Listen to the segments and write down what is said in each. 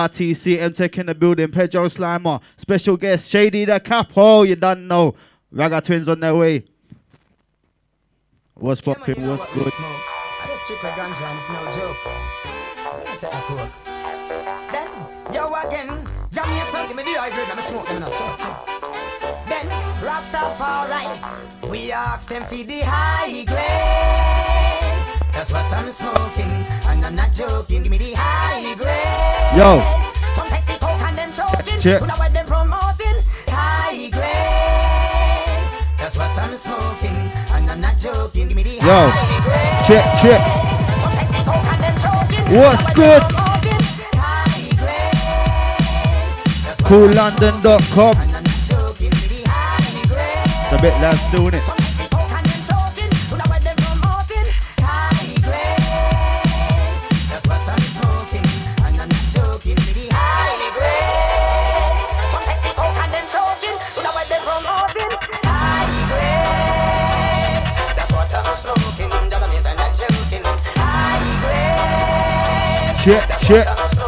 RTC, M-Tech in the building, Pedro Slimer, special guest, Shady the Capo, you don't know. Ragga Twins on their way. What's poppin', what's good? I just strip my ganja and it's no joke. I'm gonna take a coke. Then, yo again, jam yourself, give me the high grade, I'm smoking now, chill. Then, Rastafari, we ask them for the high grade. That's what I'm smoking, and I'm not joking, give me the high grade. Yo. Some take the coke and then choking, check. Put away them promoting high grade. That's what I'm smoking, and I'm not joking, give me the high grade. Check. Some take the coke and then choking, What's good? CoolLondon.com. It's a bit less doing it. Check.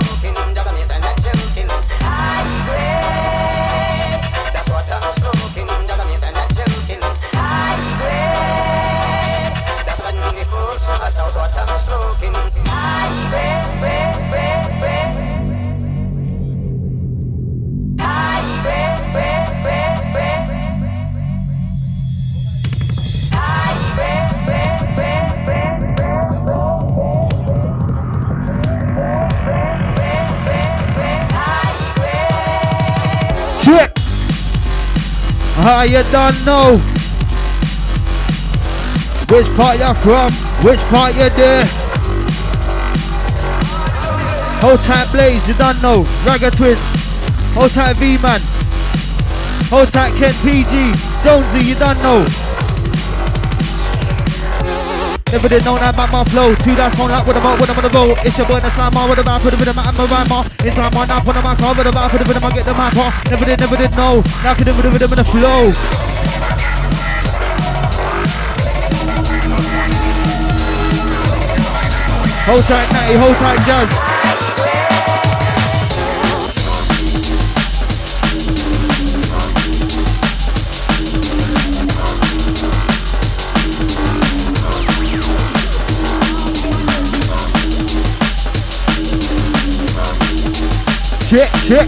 You don't know which part you're from, which part you're there. Hold tight Blaze, you don't know. Ragga Twins, hold tight V-Man, hold tight Ken PG, Jonesy, you don't know. Never did know that about my flow. Two dash phone up with I'm on the road. It's your boy the slime on with the put a bit of my rhyme. In time on up on my car with the put a bit of my get the map off. Never did know. Now can do with them in the flow. Hold tight Natty, hold tight Jazz. Check.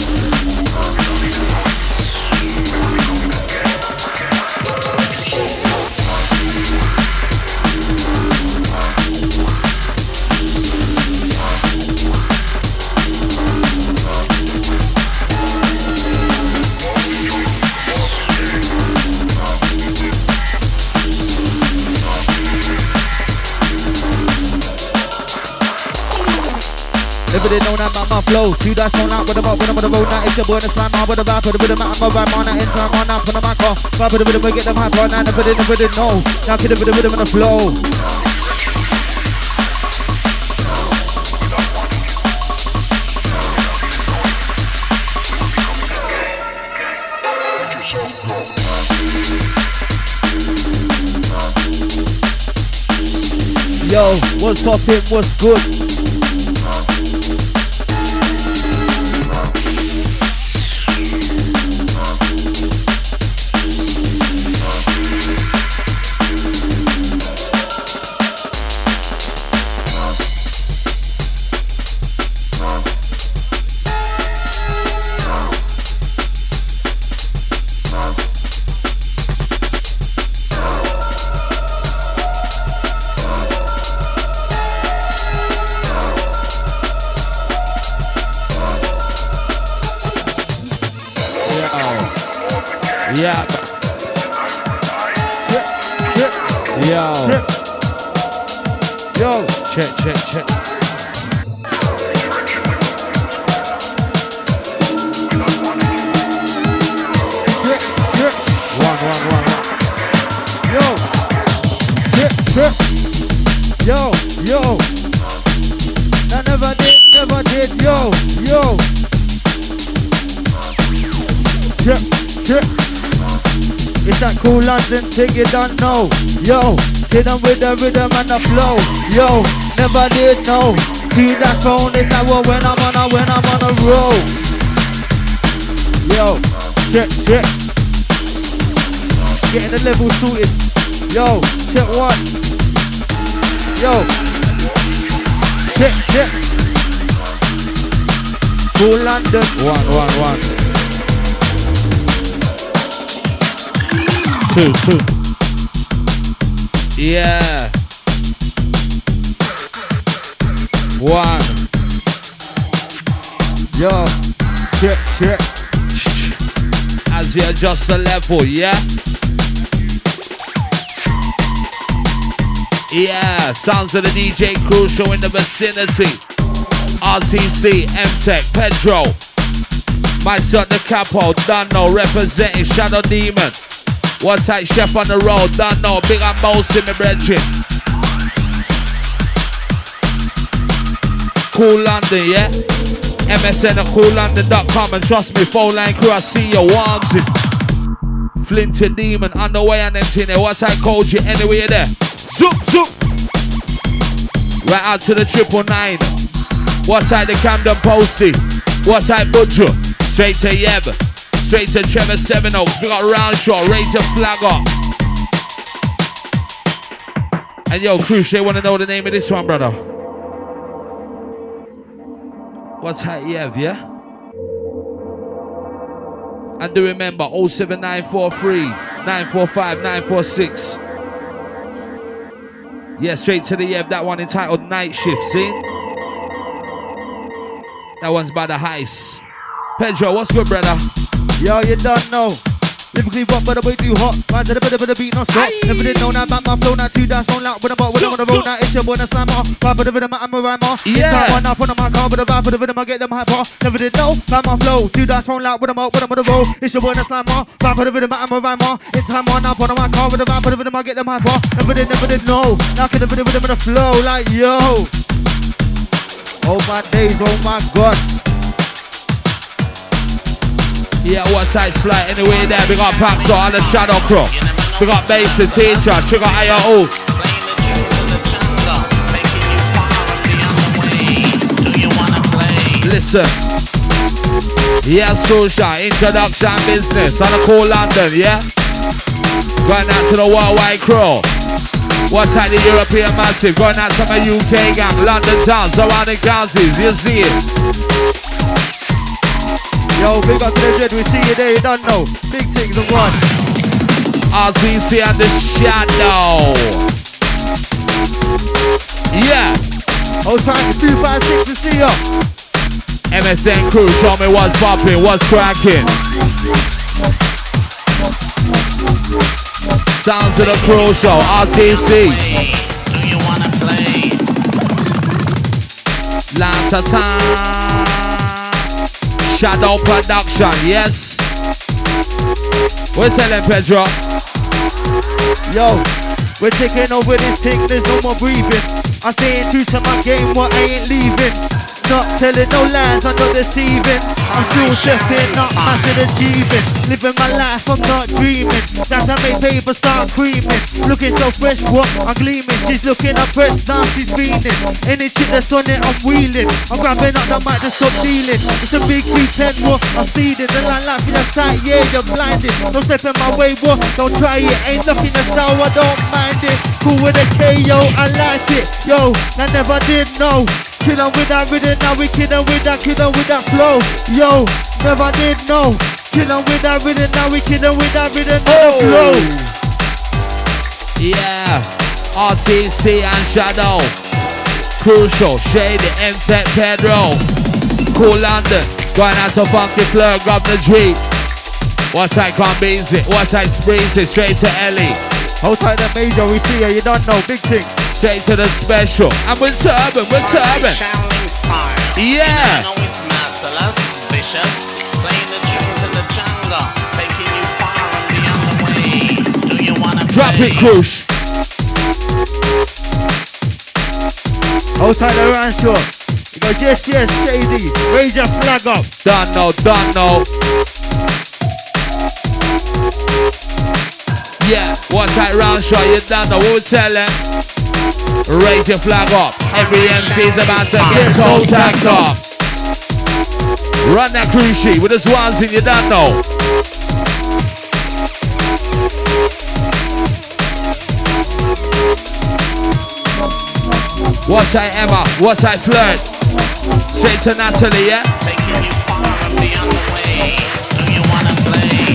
Never did know that about my flow. Two dash phone out with I'm on the road. Now it's your boy the slime on with the put a bit of my rhyme on. Now in time on up on my car. Put a bit of my get them hype on. Now never did know. Now can do with them in the flow. Yo, what's poppin', what's good? Yeah. Yo. Check. One. Yo. I never did. Yo. Check. It's that cool London thing you don't know. Yo, hit them with the rhythm and the flow. Yo, never did know. to that phone. It's like well when I'm on a roll. Yo, check. Getting the level sorted. Yo, check one. Yo, check. Cool London. One. 2. Yeah. 1. Yo, check. As we adjust the level, yeah? Yeah, sounds of the DJ Crucial in the vicinity. RTC, M-Tech, Pedro. Myself, the Capo, Dunno, representing Shadow Demon. One tight chef on the road, Dunno, big and most in the brethren. Cool London, yeah? MSN at coollondon.com and trust me, phone line crew, I see your ones in. Flinty Demon, on the way and empty there. What I called you anyway there? Zoop. Right out to the 999. What I the Camden Posty? What I Budger? Straight to Yeb. Straight to Trevor 7 Oaks. We got Roundshaw, raise your flag up. And yo, Cruise, they want to know the name of this one, brother. What's that, Yev, yeah? And do remember, 07943 945 946. Yeah, straight to the Yev, that one entitled Night Shift, see? That one's by the Heist. Pedro, what's good, brother? Yo, you don't know. Lyrically rock, but the way too hot. Man to the bit of the beat, not stop. Never did know that about my flow, not too dash on loud. When I'm on the road, now it's your boy, the slammer. Vibe for the rhythm, I'm a rhymer. Yeah. One up on my car, but the vibe for the rhythm, I get them hyper. Never did know about my flow, too dash on loud. When I'm on the road, it's your boy, the slammer. Vibe for the rhythm, I'm a rhymer. In time, one up on my car, with the vibe for the rhythm, I get them hyper. Never did know. Now can the rhythm of the flow, like yo. Oh my days, oh my God. Yeah, what tight slide anyway there. We got Paxo and the Shadow Crow. We got Bass the Teacher. We got IO. Listen. Yes, Crucial. Introduction business on the Cool London, yeah? Going out to the worldwide crew. What type the European massive? Going out to my UK gang. London town, surrounding counties. You see it. Yo, big up to the dread, we see you there, you don't know. Big things of one. RTC and the Shadow. Yeah. I was trying to 256 to see ya. MSN crew, show me what's popping, what's cracking. Sounds of the crew show, RTC. Do you wanna play? La-ta-ta. Shadow Production, yes. We're telling Pedro. Yo, we're taking over this thing, there's no more breathing. I'm staying true to my game, what I ain't leaving. Not telling no lies, I'm not deceiving. I'm still chefing, not massive achieving. Living my life, I'm not dreaming. That's how make paper start creaming. Looking so fresh, what? I'm gleaming. She's looking up fresh, now she's feeling. Any chick that's on it, I'm wheeling. I'm grabbing up the mic to stop dealing. It's a big 310, what? I'm speeding. The line life in the sight, yeah, you're blinded. Don't step in my way, what? Don't try it. Ain't looking the style, I don't mind it. Cool with a KO, I like it. Yo, I never did know. Killin' with that rhythm, now we killin' with that flow. Yo, never did know. Killin' with that rhythm, now we killin' with that rhythm, flow. Yeah, RTC and Shadow. Crucial, Shady, M-Tech, Pedro. Cool London, going out to Funky Fleur, grab the G. What I can't beat it, what I sprees it, straight to Ellie. Hold tight the major, we see ya, you don't know, big thing. Straight to the special. And we're turban. Yeah. You know it's merciless, vicious. Playing the tunes in the jungle. Taking you far and beyond the way. Do you wanna drop play? It, Krush. Hold tight the round short. You go, yes, Shady. Raise your flag up. Done know. Yeah, one tight round shot, you done know what we tell them. Raise your flag up. Every MC's about to get toe tagged off. Run that cruise sheet with the swans in, you don't know. What I Emma, what I flirt. Straight to Natalie, yeah? Taking you far and beyond the way. Do you wanna play?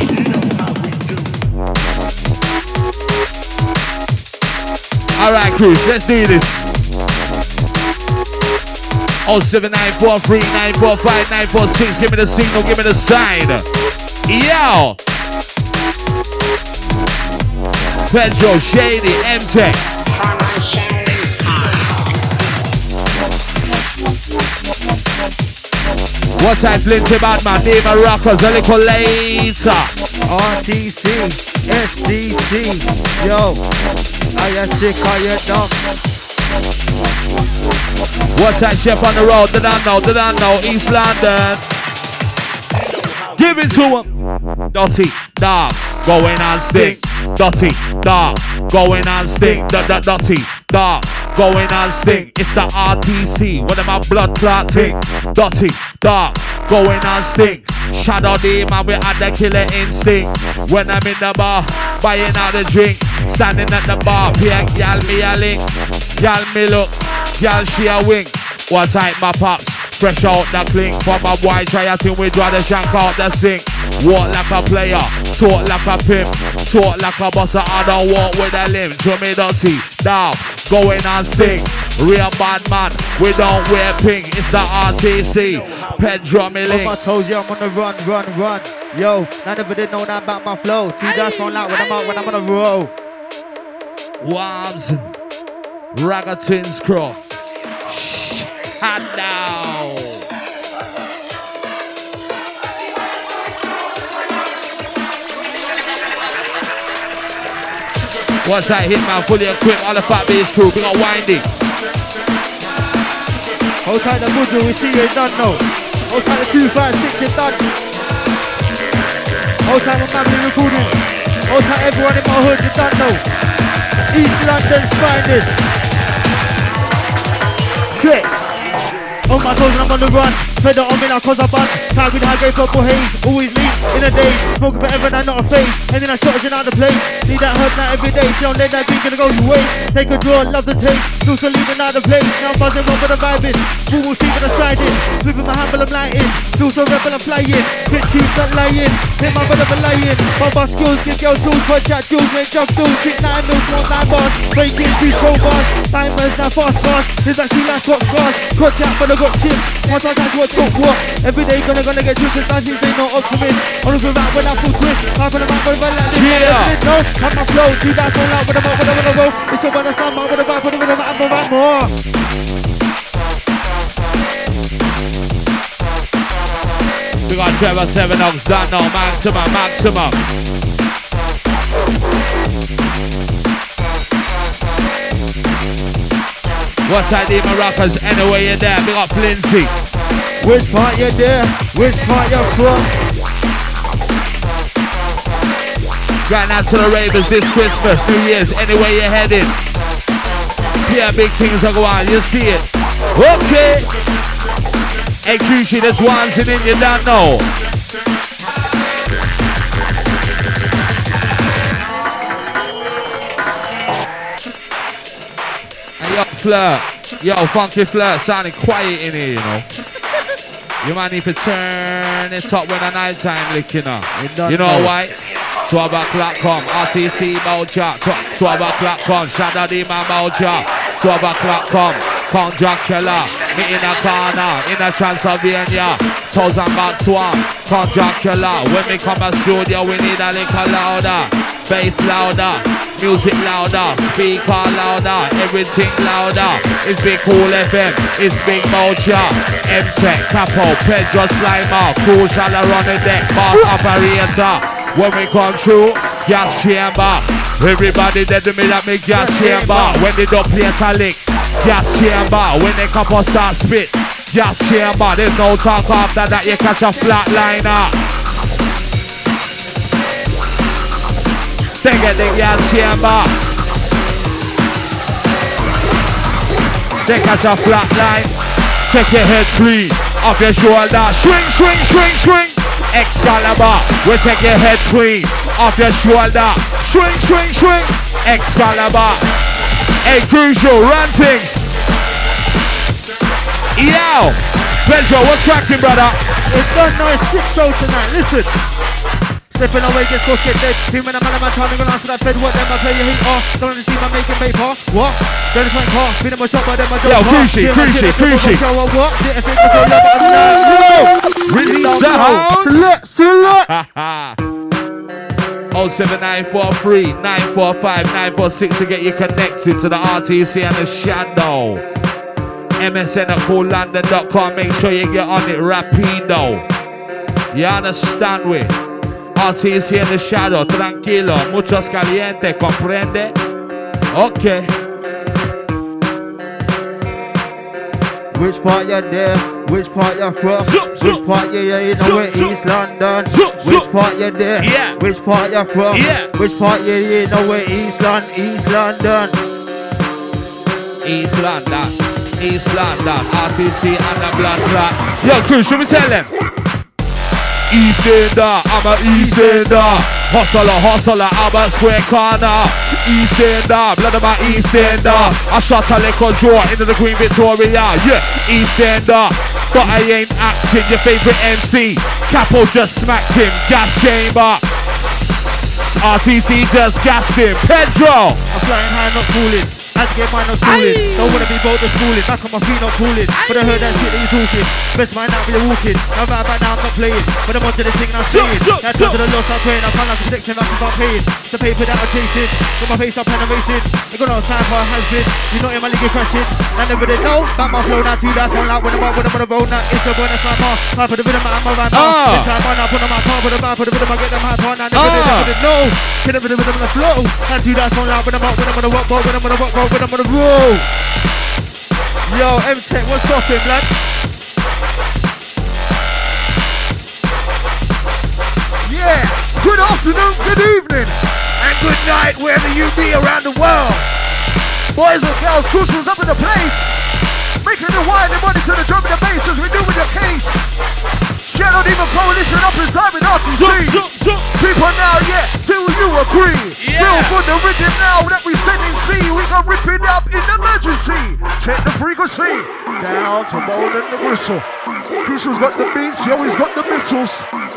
Alright, Cruz, let's do this. 07943945946. Give me the signal, give me the sign. Yo! Pedro, Shady, M-Tech. What I flinty bad man, Deva Rockers, a little later. RTC, SDC, yo. Are you sick, are you dumb? What I chef on the road, did I know, East London. Give it to him. Dotty, dark, going on stink. Dotty, dark, going on stink. Dotty, dark, going on stink. It's the RTC, one of my blood clotting. Dotty, dark, going on stink. Shadow D, man, we had the killer instinct. When I'm in the bar, buying out the drink. Standing at the bar, yeah, y'all me a link. Y'all me look, y'all she a wink. What type my pops? Fresh out the clink. From my boy try a thing, we draw the shank out the sink. Walk like a player, talk like a pimp. Talk like a bossa, I don't walk with a limp. Show me dirty, down, going on stink. Real bad man, we don't wear pink. It's the RTC, Pedro me link. I told you I'm on the run. Yo, I never did know that about my flow. Two guys phone out when I'm on the roll. Worms, Raggatons Crow. Shut down. Once I hit man, fully equipped, all the fat bass crew, we got Windy. Hold tight the Buju, we see you done now. Hold tight the 256, you're done. Hold tight my family recording. Hold tight everyone in my hood, you're done now. East London's finest. Trick. On my toes and I'm on the run. Pedal on me now cause I bun. Time with high grade purple haze. Always leave in a day. Smoking forever and I'm not a face. And then I shot it out the place. Need that herb now every day. Don't let that beat gonna go to waste. Take a draw, love the taste. Do some leaving out the place. Now I'm buzzing one with the vibing. Boom will see when I'm sliding. Flipping my humble, I'm lighting. Do some rebel, I'm flying. Hit cheese, not lying. Hit my brother, I'm lying. My boss skills, give girls tools. Punch out jewels, make jump tools. Kick 9 mils, 1 9 bars. Breaking 3 pro bars. Timers now fast. There's actually last got scars. Cut out but I got chips. Once I got what talk what. Every day gonna get twisted. Dancing say no optimist. On the rap when I full twist. Half of the map over like this. Yeah. No, have my flow. See that phone out with the mouth when I go. It's so when I stand out with the back with the rhythm and the rap more. We got Trevor 7 Ox done now, maximum. What I need my rappers, anyway you're there, we got Flinty. Which part you there? Which part you from? Going out to the ravers this Christmas, New Year's, anywhere you're heading. Yeah, big things are going on, you see it. Okay. Hey, Kushi, there's ones in it, you don't know. And yo, Flirt. Yo, Funky Flirt, sounding quiet in here, you know. You might need to turn it up when the night time licking up. You know why? 12 o'clock come, RTC Moja. 12 o'clock come, Shadow D Man Moja. 12 o'clock come, Count Dracula. Me in a corner, in a Transylvania. 1000 baht swan, Count Dracula. When we come to studio, we need a little louder. Bass louder, music louder, speaker louder, everything louder. It's Big Cool FM, it's Big Moja. M-Tech, Capo, Pedro Slimer, Crucial around the deck, Mark Operator. When we come through, gas chamber. Everybody dead to me that make gas chamber. When they don't play a lick, gas chamber. When they come and start spit, gas chamber. There's no talk after that, you catch a flatliner. They get the gas chamber. They catch a flat line. Take your head clean, off your shoulder. Swing, swing, swing, swing. Excalibur, we take your head clean, off your shoulder. Swing, swing, swing. Excalibur. Hey, Crucial, run things. Yo, Pedro, what's cracking, brother? It's done now, it's 6 shows tonight, listen. Slipping away, just go get dead. 2 minutes, man, I'm trying to go answer that fed. What them, I play your heat off. Don't see my making paper. What? Don't find car. Feed them a shot, but them a job. Yo, Crucial, Crucial. What? Release the house. 07943 945 946 to get you connected to the RTC and the Shadow. MSN@coolLondon.com. Make sure you get on it rapido. You understand we? RTC and the Shadow. Tranquilo. Muchos caliente. Comprende? Okay. Which part you're there? Which part you're from? Which part you know where East London? Which part you're there? Yeah. Which part you're from? Yeah. Which part you know where East London? East London. East London. RTC and the blood clot. Yo, Chris, should we tell them? East Ender, I'm a East Ender. Hustler, I'm a square corner. East Ender, blood of my East Ender. I shot a little draw into the Queen Victoria. Yeah, East Ender. But I ain't acting, your favorite MC. Capo just smacked him, gas chamber. RTC just gassed him. Pedro. I'm flying high, not cooling. Had to get mine, not schooling. Don't wanna be bold, just schooling. Back on my feet, not cooling. But I heard that shit that you talking. Best mind out when you're walking. Now right about now, I'm not playing. But I'm onto the thing and I'm saying. That's to the loss I'm praying. I can't have protection, I can't paying. The paper that I'm chasing. Got my face up and I'm racing. Ain't got no time for a has-been. You're not in my league, you're crashing. I never did know. Back my flow now, 2 that's one like when I'm on the road. Now it's a bonus, I'm off. Time for the rhythm, I'm a rhyme. This time on, I put on my car, put the rhythm, I get them high on. I never did know. Get up with the rhythm and the flow. Now 2 that's one like when I'm on the rock, when I'm on the rock, when I'm on the road. Yo, M-Tech, what's poppin', blood? Yeah, good afternoon, good evening, and good night wherever you be around the world. Boys and girls, Crucial's up in the place, making the wine and money to the drum and the bass as we do with the case. Shadow Demon Coalition up inside with RTC. People now, yeah, do you agree? Yeah. Feel for the rhythm now that we sending C. We gon' rip it up in emergency. Check the frequency. Down to moan and the whistle. Crucial's got the beats, yo, he's got the missiles.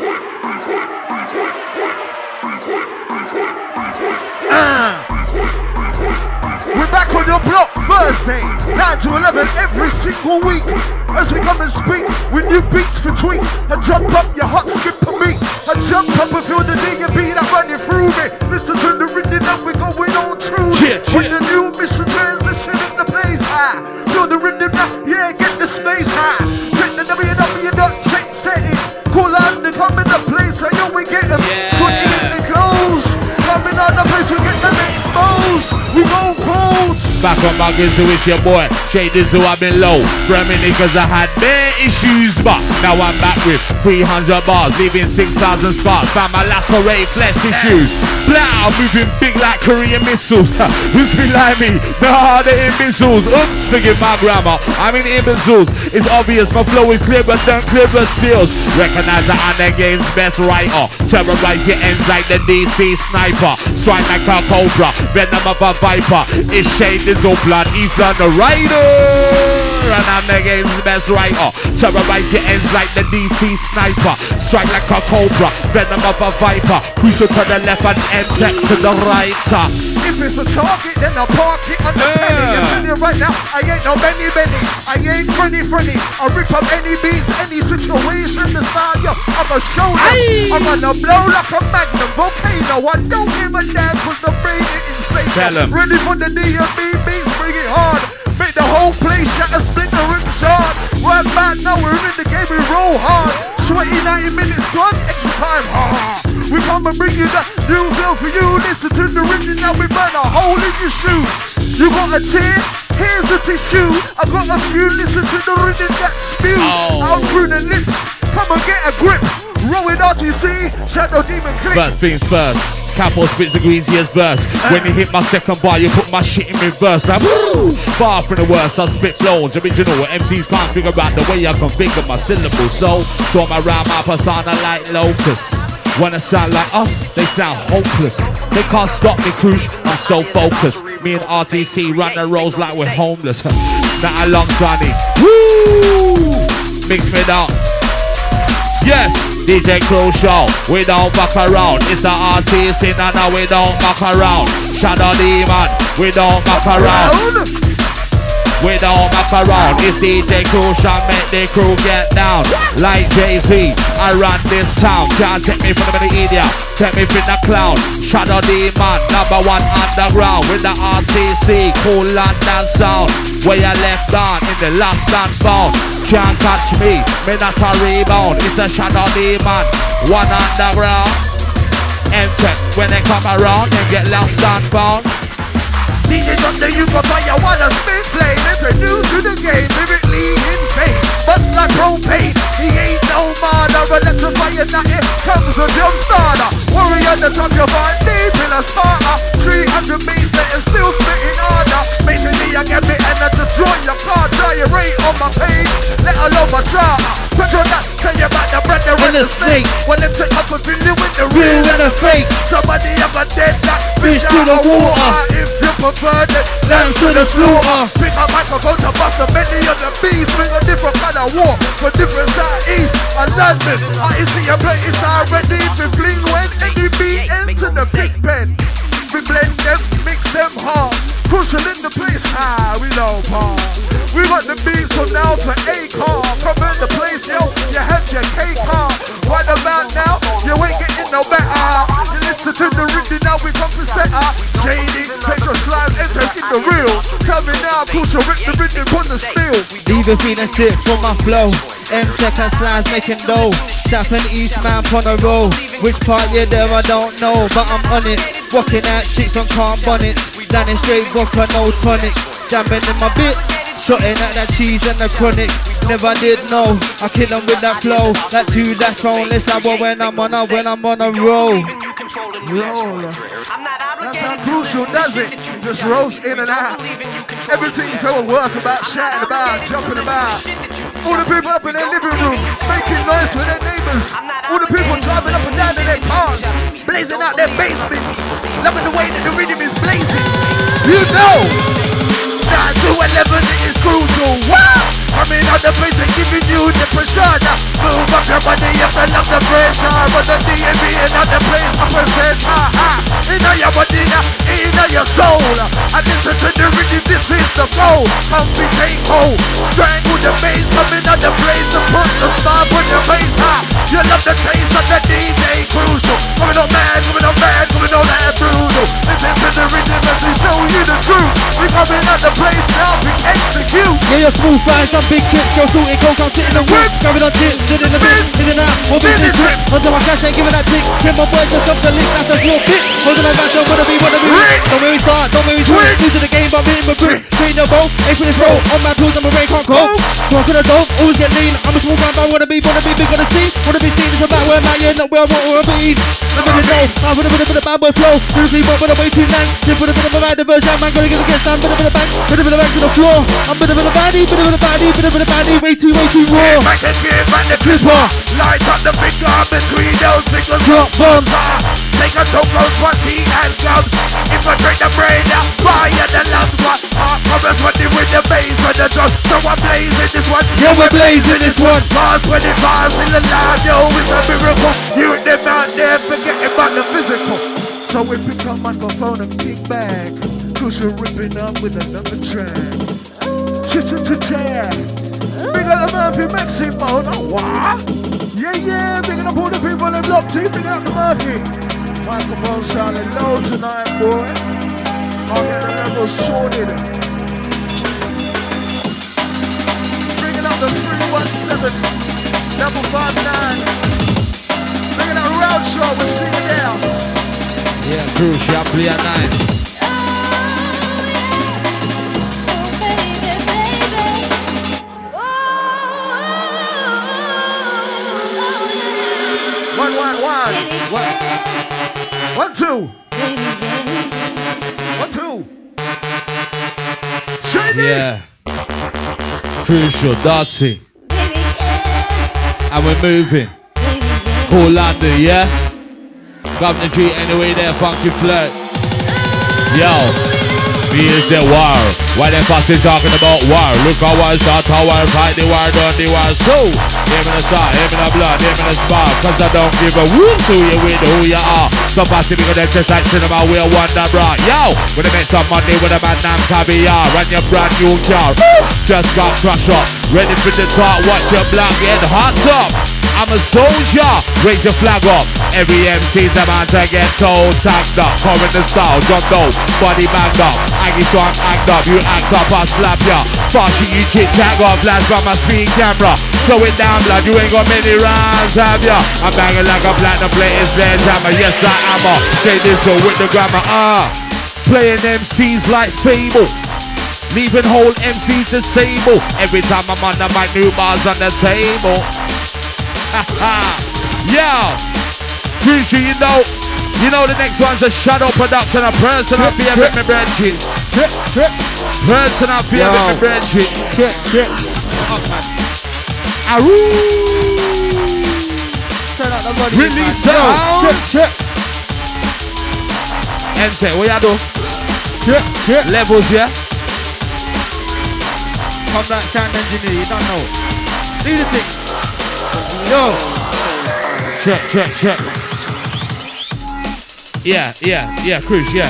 We're back on your block Thursday, 9 to 11 every single week. As we come and speak with new beats for tweet. I jump up your hot skip for me. I jump up and feel the D&B that running through me. Listen to the rhythm that we're going on through. When the new mission transition in the place high. Feel the rhythm now, yeah, get the space high. Check the www.check setting. Cool on the coming to place, so yo, we get them. Sweaty in the clothes. Coming on the place, we get them exposed. We go cold. Back on my Gizzo, it's your boy Shay Dizzle, I've been low for a minute cause I had bare issues, but now I'm back with 300 bars, leaving 6,000 scars. Found my lacerated flesh tissues. Blah, moving big like Korean missiles. Who's been like me? Nah, they're imbeciles. Oops, forgive my grammar, I mean imbeciles. It's obvious my flow is clear, but don't clear the seals. Recognize that I'm the game's best writer. Terrorize your ends like the DC sniper. Strike like a cobra, venom of a viper. It's Shay Dizzle, blood, East London Rider. And I'm the game's best writer. Terrorize your ends like the DC sniper. Strike like a cobra, venom of a viper. Crucial to the left and M-Tech to the right. If it's a target, then I'll park it on the penny. I'm telling you right now, I ain't no Benny. I ain't friendly. I rip up any beats, any situation to start you. I'm a show them. I'm gonna blow like a magnum volcano. I don't give a damn cause the brain is insane. Tell 'em. Ready for the D&B beats, bring it hard. Make the whole place shatter, splinter and shard. Right back now, we're in the game, we roll hard. Sweaty 90 minutes gone, extra time hard. We come and bring you that new feel for you. Listen to the rhythm, now we burn a hole in your shoe. You got a tear? Here's a tissue. I got a few, listen to the rhythm that spew out through the lips. Come and get a grip. Rolling RTC, Shadow Demon Click. First things first. Capo spits the greasiest verse. When you hit my second bar, you put my shit in reverse. Like, woo! Far from the worst, I spit flows. Original, MCs can't figure out the way I configure my syllables. So I'm around my persona like locusts. When I sound like us, they sound hopeless. They can't stop me, cruise, I'm so focused. Me and RTC run the roads like we're homeless. Not a long Sonny. Woo! Mix me down. Yes, DJ Crucial, we don't fuck around. It's the RTC, no, we don't fuck around. Shadow Demon, we don't fuck around. We don't fuck around. It's DJ Crucial, make the crew get down. Like Jay-Z, I run this town. Can't take me from the idiot, take me from the clown. Shadow Demon, #1 underground. With the RTC, cool London sound. Where you left down in the last and found. Can't catch me not a rebound. It's the Shadow Demon, 1 underground. M-Tech, when they come around, they get lost and found. DJ on the you got fire while I spit flame. If you're new to the game, lyrically insane. Bust like propane, he ain't no mother. Electrifying that it comes a jump starter. Warrior the top, you find deep in a Sparta. 300 meters and still spitting harder. Basically I get me and I destroy your car. Gyrate on my page, let alone my charter. Put on that, tell you about the brother and the snake. Well, let's take up a feeling with the real and the fake. Somebody ever dead that fish out of water. If you prefer that, land to the slaughter. Pick up microphone to bust the belly of the beast. Bring a different kind of war for different southeast and London. I see a place already. We fling when any beat enter the big pen. We blend them, mix them hard. Crucial in the place, we know part. We got the beats from now to A-car. Come in the place, yo, you have your K-car. Right about now, you ain't getting no better. You listen to the rhythm, now we come to set up. Shady, Petro Slime, enter in the real. Coming now, Crucial, rip the rhythm on the steel. Even feeling sick from my flow. M-Tech and Slimes making dough. South and East man on the road. Which part you're there, I don't know, but I'm on it. Walking out chicks on calm bonnets. Landing straight vodka, no tonic. Jamming in my bit. Shotting at that cheese and the chronic. Never did know, I kill them with that flow. That two that's phone, let's have when I'm on a roll. Roll. That's how Crucial does it. Just rolls in and out. Everything's so work about, shouting about, jumping about. All the people up in their living room, making noise with their neighbors. All the people driving up and down in their cars, blazing out their basements. Loving the way that the rhythm is blazing. You know. 9 to 11 it is Crucial. Wow! Coming out the place and giving you the pressure. Move up your body, you feel love the pressure. But the DMV in out the place, I present in your body, in your soul. I listen to the rhythm, this is the goal. Come be take hold, strangle the bass. Coming out the place to put the star on your face. You love the taste of the DJ Crucial. Coming on mad, coming on mad, coming on that brutal. Listen to the rhythm as we show you the truth. We coming out the place now, we execute. Yeah, you're smooth fries, some big chips, go shooting, coke, I'm sitting in the whip. Grabbing on chips, sitting in the bit, in and out, what business trip. Until my cash ain't giving that tick. Get my boys just off the list, that's a real bit. Holding my back, don't wanna be rich. Don't make me start, don't make me switch. Losing the game, but I'm hitting my grip. Straight in the boat, aim for this roll. On my tools, I'm a rain, can't go. Talking the dope, always get lean. I'm a small guy, but I wanna be big on the scene. Wanna be seen, it's about where I'm at, yeah, not where I wanna be. Live in the day, I'm with a bit of bad boy flow. Seriously, but with a way too lang. Just with a bit of a bad diversion, man, gonna get stand, bit of a bang, bit of a back to the floor. I'm bit of a baddie, bit of a baddie, bit of a baddie, way too raw. Back and give back the clipper. Light up the finger between those fingers. Drop bombs. Take a toe close, one tea and gloves. If I break the brain out, fire the last one. Heart covers running with the bass and the drum. So I'm blazing this one. Yeah, we're blazing this one. Past 25 in the line, yo, it's a miracle. You and them out there forgetting about the physical. So we pick up microphone and kick back. Crucial ripping up with another track. Cha-cha-cha-cha. Big up the Murphy Mexico, no what? Yeah, bigging up all the people in Block 2, big up the Murphy. Microphone sounding low tonight, boy. I'll get the level sorted. Bringing up the 317, double 59. Bringing up Round Show with Sing Down. Yeah, Crucial, clear nice. 1, 2. 1, 2. Shady. Yeah. Crucial, Darty. And we're moving. Cool London, yeah? Governor G anyway there, funky flirt. Yo. Me is the war. Why them fussing talking about war? Look how I start tower, fight the war, done the war. So, him in the star, him in the blood, him in the spark. Cause I don't give a whoop to you with who you are. So passing because they just like cinema, we're wonder bra. Yo, when they make some money with a man named Caviar. Run your brand new car. Just got crushed up. Ready for the talk, watch your black get hot up. I'm a soldier, raise your flag up. Every MC's a man to get told, tagged up. Current the style, jumped out, body bagged up. Aggie so I'm act up, you act up, I'll slap ya. Fast you chit chat, got flash from my speed camera. Slow it down, blood, you ain't got many rounds, have ya? I'm banging like a platinum plate, sledgehammer. Yes, I am a J Dizzle with the grammar, playing MCs like Fable. Leaving whole MCs disabled. Every time I'm on the mic, new bars on the table. Yeah, Crucial, you know the next one's a shadow production, a personal fear with me branches. Personal fear with me branches. Release the house. Enter, what you do? Levels, yeah. Come that sound engineer, you don't know. Do the thing. Yo. Check. Yeah, Cruise, yeah.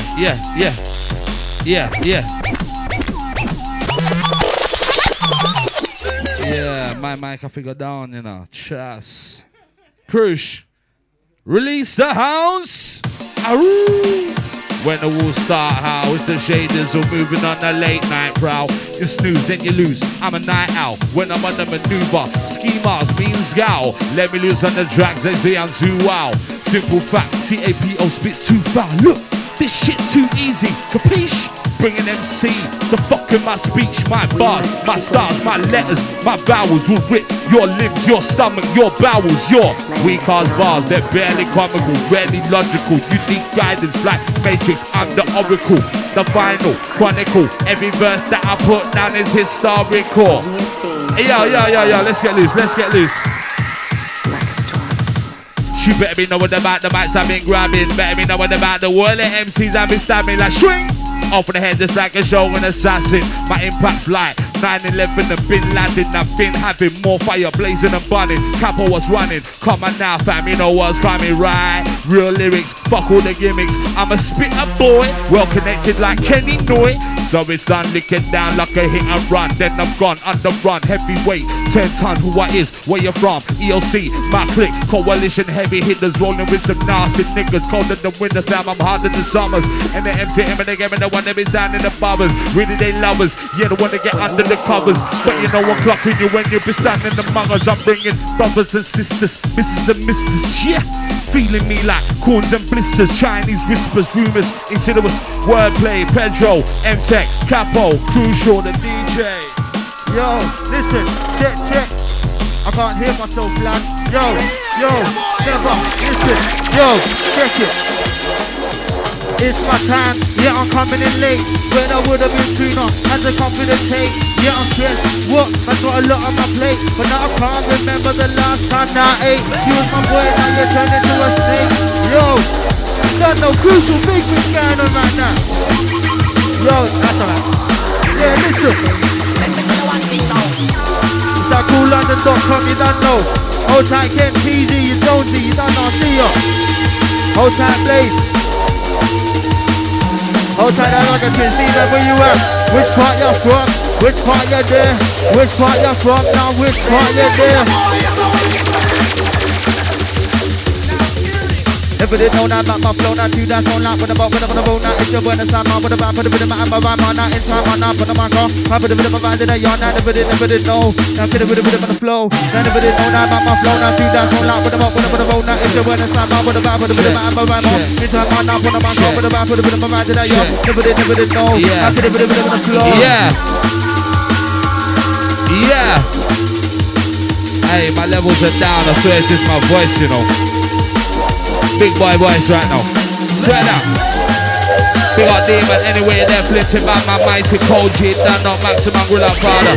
Yeah, my mic I figure down, you know. Chas. Cruise. Release the house. Aroo. When the walls start, how is the shaders all moving on the late night prowl? You snooze, then you lose. I'm a night owl. When I'm on the maneuver, ski mask means gal. Let me loose on the drags, they say I'm too wow. Simple fact, TAPO spits too far. Look, this shit's too easy. Capiche? Bringing MC to fucking my speech, my bars, my stars, my letters, my vowels will rip your limbs, your stomach, your bowels, your weak ass bars. They're barely comical, rarely logical. Unique guidance like Matrix. I'm the oracle, the final chronicle. Every verse that I put down is historical. Hey, yo, let's get loose. You better be knowing about the mics I've been grabbing. Better be knowing about the world of MCs I've been stabbing like swing. Off the head just like a shogun assassin. My impact's like 9/11 and Bin Laden. I've been having more fire blazing and burning. Capo was running. Come on now fam, you know what's coming right. Real lyrics, fuck all the gimmicks. I'm a spitter boy, well connected like Kenny Noy. So it's on licking down like a hit and run. Then I'm gone, under run, heavyweight 10 ton, who I is, where you from? EOC, my clique, coalition heavy hitters. Rolling with some nasty niggas. Colder than winter fam, I'm harder than summers. And the MTM and they give me the one that is down in the barbers. Really they lovers, yeah the one that get under the covers. But you know I'm clocking you when you be standing among us. I'm bringing brothers and sisters, misses and misters, yeah. Feeling me like corns and blisters, Chinese whispers, rumors, insidious wordplay. Pedro, M-Tech, Capo, Crucial, the DJ. Yo, listen, check. I can't hear myself, lad. Yo, never, listen. Yo, check it. It's my time, yeah I'm coming in late. When I would've been sooner, had to come for the take. Yeah I'm stressed, what? I got a lot on my plate. But now I can't remember the last time that I ate. You was my boy, now you turned into a snake. Yo, there's no Crucial big thing going on right now. Yo, that's alright. Yeah, listen. It's that coollondon.com, you don't know. Hold tight, Ken, TZ, you don't see, you don't know, see ya. Hold tight, Blaze. Hold tight, that like a twin, see that where you at. Which part you're from, which part you're there. Which part you're from, now which part you're there. If it didn't know that about my flow, not you, that's all not with the boat, with the boat, not it's your boy, that's not with the vibe, put a bit of my rhyme on, not in time, on, not put a mark on, I put a bit of my vibe in a yarn, not if it didn't know, now get a bit of the flow, now if it didn't know that about my flow, not you, that's all not with the boat, with the boat, not it's your boy, that's not with the vibe, put a bit of my rhyme on, in time, on, not put a mark on, put a vibe, put a bit of my vibe in a yarn, if it didn't know, now get a bit of the flow. Yeah. Hey, my levels are down, I swear it's just my voice, you know. Big boy voice right now. Swear that. Big up Demon anyway, they're flipping by my mighty cold G, done not maximum with our father.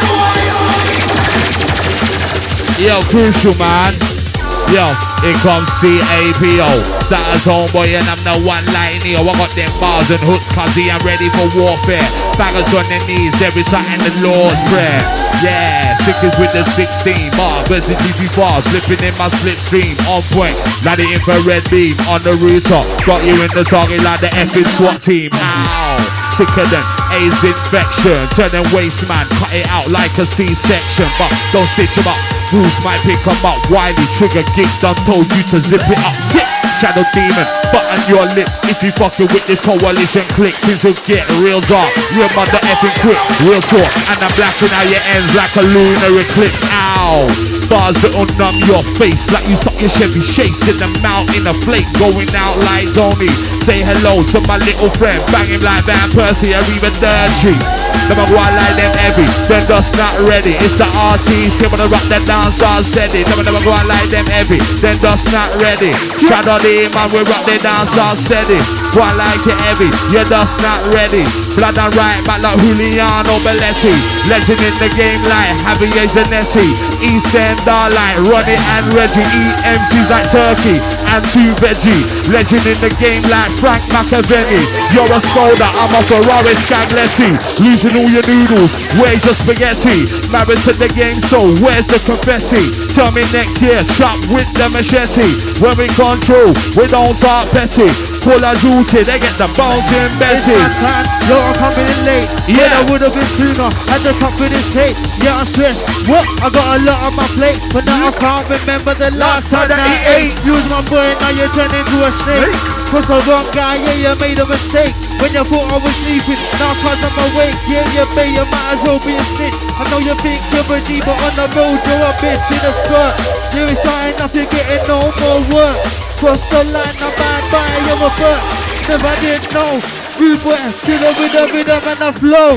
Yo, crucial man. Yo, here comes C-A-P-O. Satter's homeboy and I'm the one like Neo. I got them bars and hooks cause I'm ready for warfare. Baggers on their knees, every sight in the Lord's prayer. Yeah, sickers with the 16 bar, versus GP bars, slipping in my slipstream. On point, like the infrared beam on the rooftop. Got you in the target like the effing SWAT team. Ow, sicker than AIDS infection. Turning waste man, cut it out like a C-section. But don't stitch them up. Rules might pick them up. Wiley trigger gigs done told you to zip it up. Zip! Shadow Demon, button your lip. If you fucking with this coalition click, things will get real dark. Real mother effing quick, real talk. And I'm blacking out your ends like a lunar eclipse. Ow! Bars that'll numb your face like you stuck your Chevy Chase in the mouth in a flake. Going out lights only. Say hello to my little friend. Bang him like Van Persie or even Dirty. Never go out like them heavy, then just not ready. It's the RTs, here wanna rock that dance all steady. Never go out like them heavy, then just not ready. Shadow the man, we rock the dance all steady. Go out like it heavy, you're just not ready. Blood and right back like Juliano Belletti. Legend in the game like Javier Zanetti. East End are like Ronnie and Reggie. EMCs like Turkey and 2 veggie. Legend in the game like Frank McAvenny. You're a scolder, I'm a Ferrari Scagletti. Losing all your noodles, where's your spaghetti? Married to the game, so where's the confetti? Tell me next year, chop with the machete. When we control, we don't talk petty. Call a duty, they get the bouncing Betty. It's my time, yo, I'm coming in late. Yeah. When I would have been sooner, had to cut for this tape. Yeah, I'm stressed. What? I got a lot on my plate, but now I can't remember the last time that I ate. Use my brain, now you turn into a snake. Cause the wrong guy, yeah, you made a mistake. When you thought I was sleeping, now cause I'm awake. Yeah, you may, you might as well be a snitch. I know you think you're a G, but on the road you're a bitch in a skirt. You're starting off, you're getting no more work. Cross the line, I'm bad by your foot. Never did know. Rude boy, killer with the rhythm and the flow.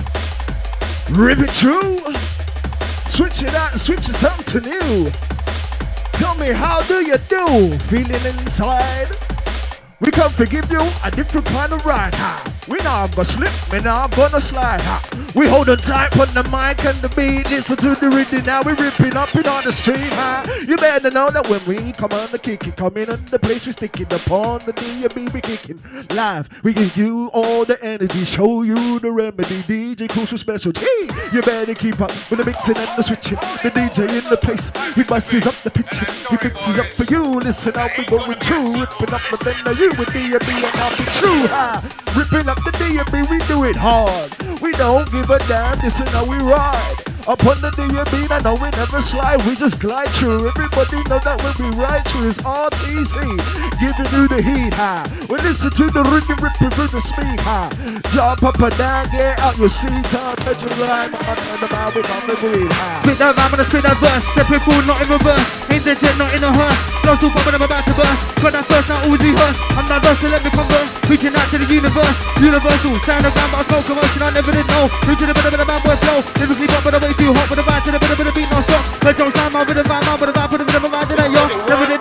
Rip it true. Switch it out and switch it something new. Tell me, how do you do? Feeling inside? We come to give you a different kind of ride, ha. We not gonna slip, we not gonna slide, ha. We hold on tight on the mic and the beat. Listen to the rhythm, now we ripping up it on the street, ha. You better know that when we come on the kick, come in on the place, we stick it upon the D&B, we kicking live. We give you all the energy, show you the remedy. DJ Crucial Specialty. You better keep up with the mixing and the switching. The DJ in the place, he busts up the pitching. He fixes up for you. Listen how we going through, ripping up the then you with D&B and I'll be true, ha. Ripping up the D&B, we do it hard. We don't give a damn, this is how we ride. Upon the D&B, I know we never slide, we just glide through. Everybody know that when we ride through is RTC, giving you the heat, ha. We listen to the rhythm, ripping through the speed, ha. Jump up and down, get out your seat, ha. Measure line, I turn the man with my memory, ha. Spit that rhyme and I spit that verse. Stepping forward, not in reverse. Ain't the jet, not in a hearse. Lost all when I'm about to burst. Got that first, now always rehearse. I'm diverse, so let me converse. Reaching out to the universe. Universal, sound of ground, but I smoke commotion, I never did know. Reaching a bit of a man, boy, flow. Lyrically pop, but I way too hot. With a vibe to the bit of beat, no stop. Let don't sound my with a vibe, put a vibe to the vibe to that, yo. Never did,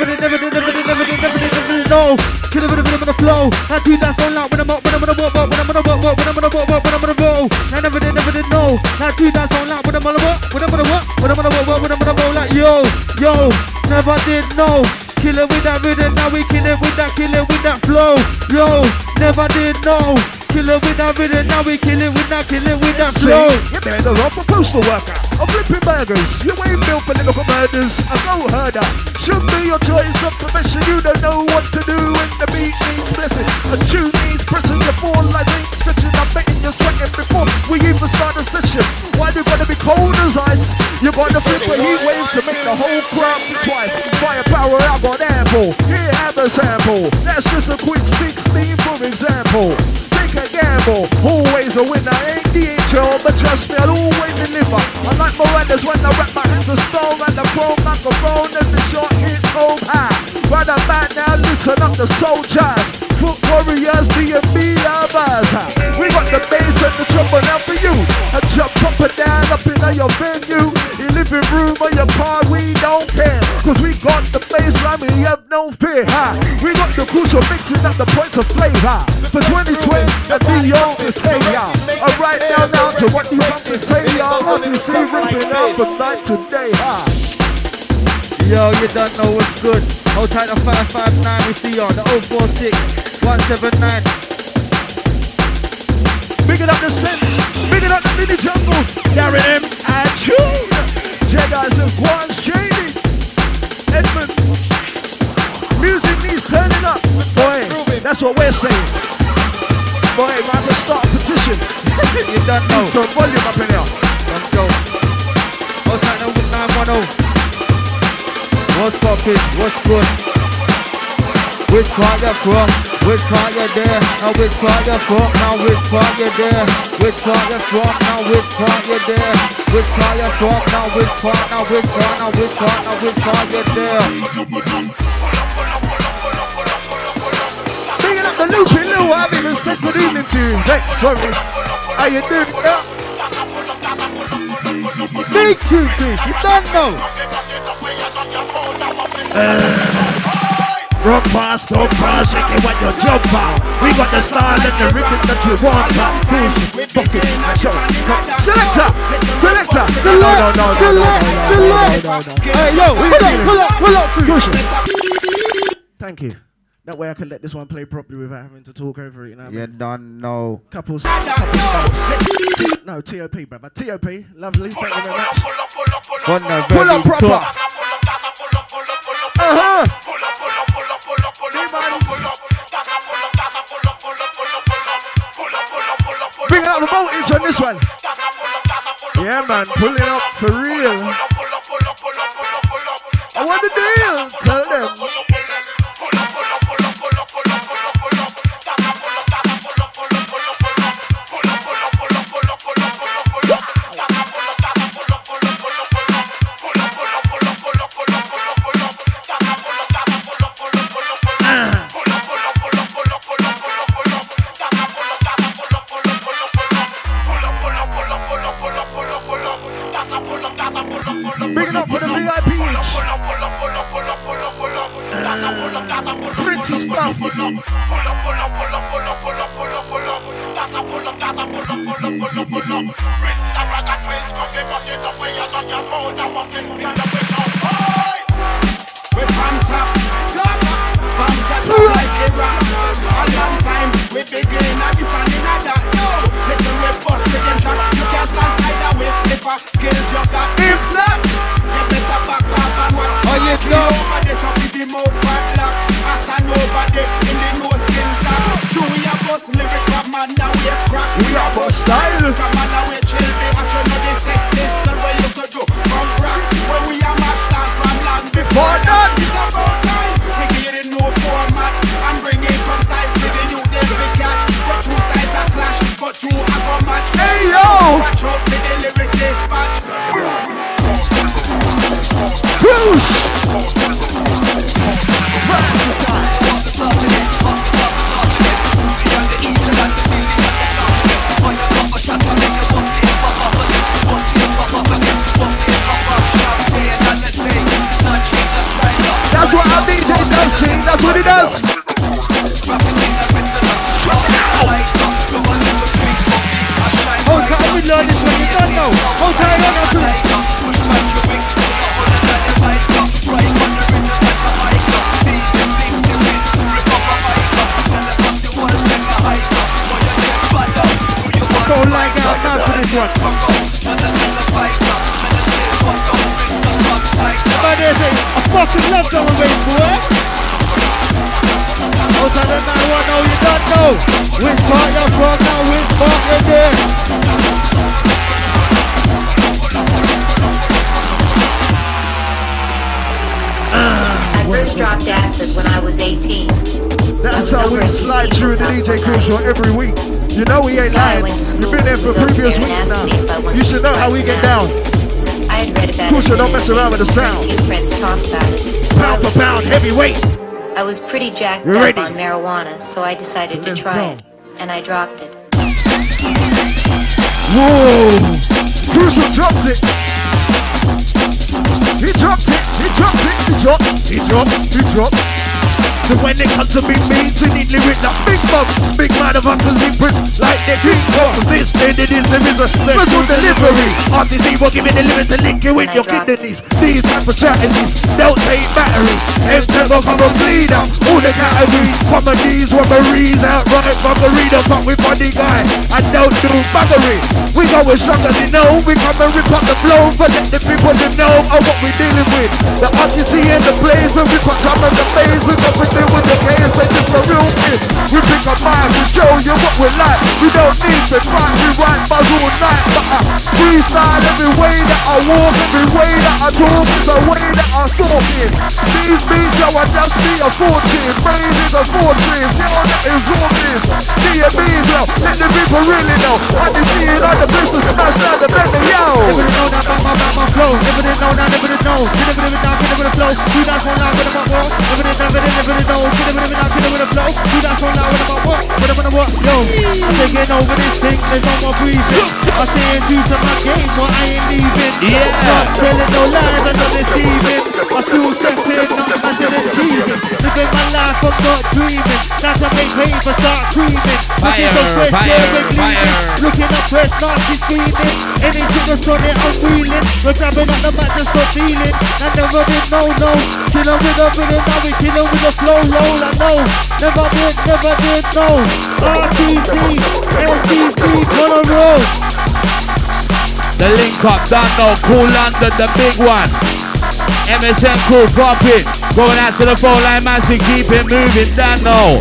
no. Kill a bit of the flow. I do that so loud when I'm up, when I'm gonna walk, when I'm gonna walk, when I'm gonna walk, when I'm gonna roll. I never did, no. I do that so loud when I'm gonna walk, when I'm gonna walk, when I'm gonna walk, when I'm gonna roll. Like yo, never did, no. Kill it with that rhythm, now we kill it with that flow. Yo, never did, no. Kill it with that rhythm, now we kill it with that flow. You better rock a postal worker. I'm flipping burgers. You ain't built for lyrical murders. A go herder. Should be your choice of profession. You don't know what to do when the beat needs blessing. A tune needs pressing. You fall like ain't stretching. I'm betting you're sweating before we even start a session. Why you gotta be cold as ice? You gotta flip a heat wave to make the whole crowd think twice. Firepower, I got ample. Here, have a sample. That's just a quick 16 for example. Take a gamble, always a winner, ain't DHL, but trust me, I'll always deliver. I like Miranda's when I wrap my hands of stone and the chrome microphone as the shot hits home high. Right about now, listen up the soldiers, foot warriors, D&B lovers. We got the bass and the trumpet out for you. I jump up and down up in your venue, your living room or your car, we don't care, cause we got the baseline, we have no fear. We got the crucial mixing up the points of flavor. For 2020, the video is hey, I'm right now to what you have to say, y'all. What you see ripping out from night to day, Yo, you don't know what's good. Hold tight the 559, we see you on the 046 179. Big it up the sense, big it up the mini jungle. Gary M and Tune. Jedi's and Quan Shady. Edmund. Music needs turning up. Boy, that's what we're saying. Boy, man, let's start a petition. You don't know. So volume up in here. Let's go. Hold tight the 910. What's poppin'? What's good? Which part you from? Which part you there? Now which part you from? Now which part you there? Which part you from? Now which part you there? Which part you from? Now which part? Now which part? Now which part? Now which part you there? Bringing up the loopy Lou, I haven't even said good evening to you. Hey, sorry. How you doing? Big Tuesday, you don't know. Rock past, don't pass, shake it when you jump out. We got the style and the rhythm that you want. Selector! Hey, yo, pull up. Thank you. That way I can let this one play properly without having to talk over it, you know what I mean? You don't know. Couple stops. No, T.O.P, brother. T.O.P, lovely, thank you very much. Pull up proper. Bring out the voltage on this one. Yeah, man, pull it up for real. I want the deal. Tell them. Big it up for the VIP. Pretty stuff. We're from top, like a rock. A long time, we begin at this and in that. Yo, listen, we bust with them track. You can't stand side away if a skills you got. If not, you better back up and watch. Oh, you know. Over this up with the mouth back lock. I stand over there in the no skin tag. True, we are bust lyrics from man now we crack. we are for style. From man now we chill. They actually know the sex pistol where you could do. From rock, when we are mashed down from long before that. It's about time. We get in no format and bring in some styles with the new them we catch. But two styles are clash, but two are go match. Hey yo! Watch out with the lyrics dispatch. Whoosh! That's what our DJ does, see? That's what he does. Okay, we learn this one, you don't know. Okay, I know too. Don't like out now for this one. But there's I fucking love going away, boy. Outside the 910, you don't know. Which part you're from now, which part you're there. I first dropped acid when I was 18. That's how we slide through the DJ Cool Show every week. You know we ain't lying. You've been there for previous weeks now. You should know how we get down. I had read about Cool Show, don't mess around with the sound. A few friends talked about it. Pound for pound, heavyweight. I was pretty jacked You're up ready. on marijuana, so I decided So to let's try go. it. And I dropped it. Whoa! Crucial dropped it. He drops it, he drops it, he drops, he drops, he drops. So when it comes to big means, we need lyrics like big bumps, big motherfuckers lyrics like the King Kong. This thing it is the special delivery. RTC will give you the lyrics to link you with your kidneys. These type of strategies don't take batteries. M10 will come and bleed out all the categories. Comedies, robberies, outright buggery. Don't fuck with funny guy, I don't do buggery. We go as strong as you know. We come and rip up the flow, but let the people to know of what we're dealing with. The RTC and the blaze, when we put some of the phase, we go with the case, but it's the real kid. We pick a mind, we show you what we're like. We don't need to fight, we write buzz all night. But I freestyle every way that I walk, every way that I talk, is the way that I stalk it. These beats, yo, I just be a fortune. Brain is a fortress, yo, that is all this. DMBs, yo, let the people really know. I can see it on the business, smash out the belly, yo. Never know that about my flow. Never did know that, never did know. Never did down, never did flow. You dance on loud with my world. Never did know. Never did down, never did flow. You dance on loud with my work. What? Yo, I'm taking over this thing. There's no more breathing. I stay in due to my game, but I ain't leaving. Yeah. Not telling no lies, I'm not deceiving. I still step in, not until achieving. Living my life, I'm not dreaming. That's to make paper start creaming. Fire. Looking up fresh, nasty screaming. Anything that's on it, I'm wheeling. We're grabbing up the mat to stop feeling. I never did no. Kill 'em with a rhythm, now we kill 'em with a flow roll. I know. Never did no. RTC, LTC, on a roll. The link up, done now. Cool London, the big one. MSN crew, pop it. Going out to the phone line, man, to keep it moving, done now.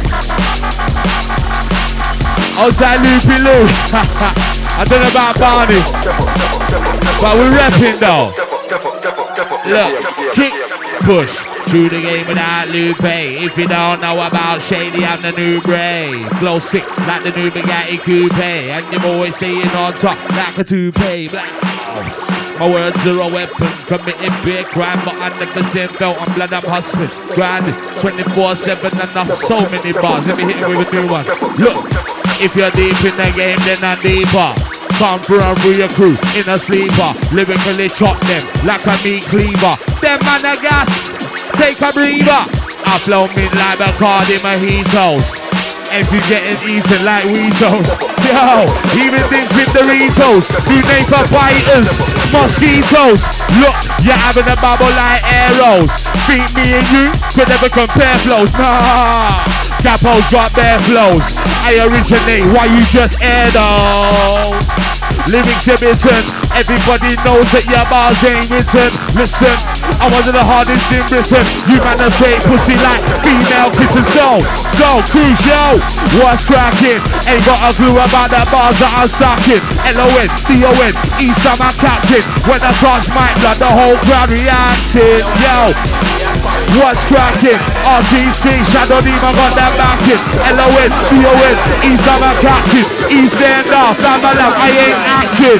Outside Loopy Lou. I don't know about Barney, but we're repping though. Look, kick, push. Through the game without Lupe. If you don't know about Shady, I'm the new Bray. Flow sick like the new Bugatti Coupe. And you're always staying on top like a toupee. My words are a weapon, committing big crime, but I'm the belt on blood, I'm hustling. Grinding 24/7 and not so many bars. Let me hit you with a new one. Look, if you're deep in the game, then I'm deeper. Come through and through your crew in a sleeper. Lyrically chop them like a meat cleaver. Them man a gas, take a breather. I flow mid like Bacardi mojitos. If you getting eaten like Weetos. Yo, even things with Doritos. Do neighbor biters, mosquitoes. Look, you're having a bubble like arrows. Beat me and you could never compare flows. Nah, Capo's got their flows. I originate, why you just air those? Lyrics are written, everybody knows that your bars ain't written. Listen, I'm one of the hardest in Britain. You man are straight pussy like female kitten. So crucial, what's cracking? Ain't got a clue about the bars that I'm stacking. LON, DON, East I'm a captain. When I charge my blood, the whole crowd reacting. Yo, what's cracking? RTC, Shadow Demon got that backing. LON, DON, East I'm a captain. East stand off, I'm a love, I ain't acting.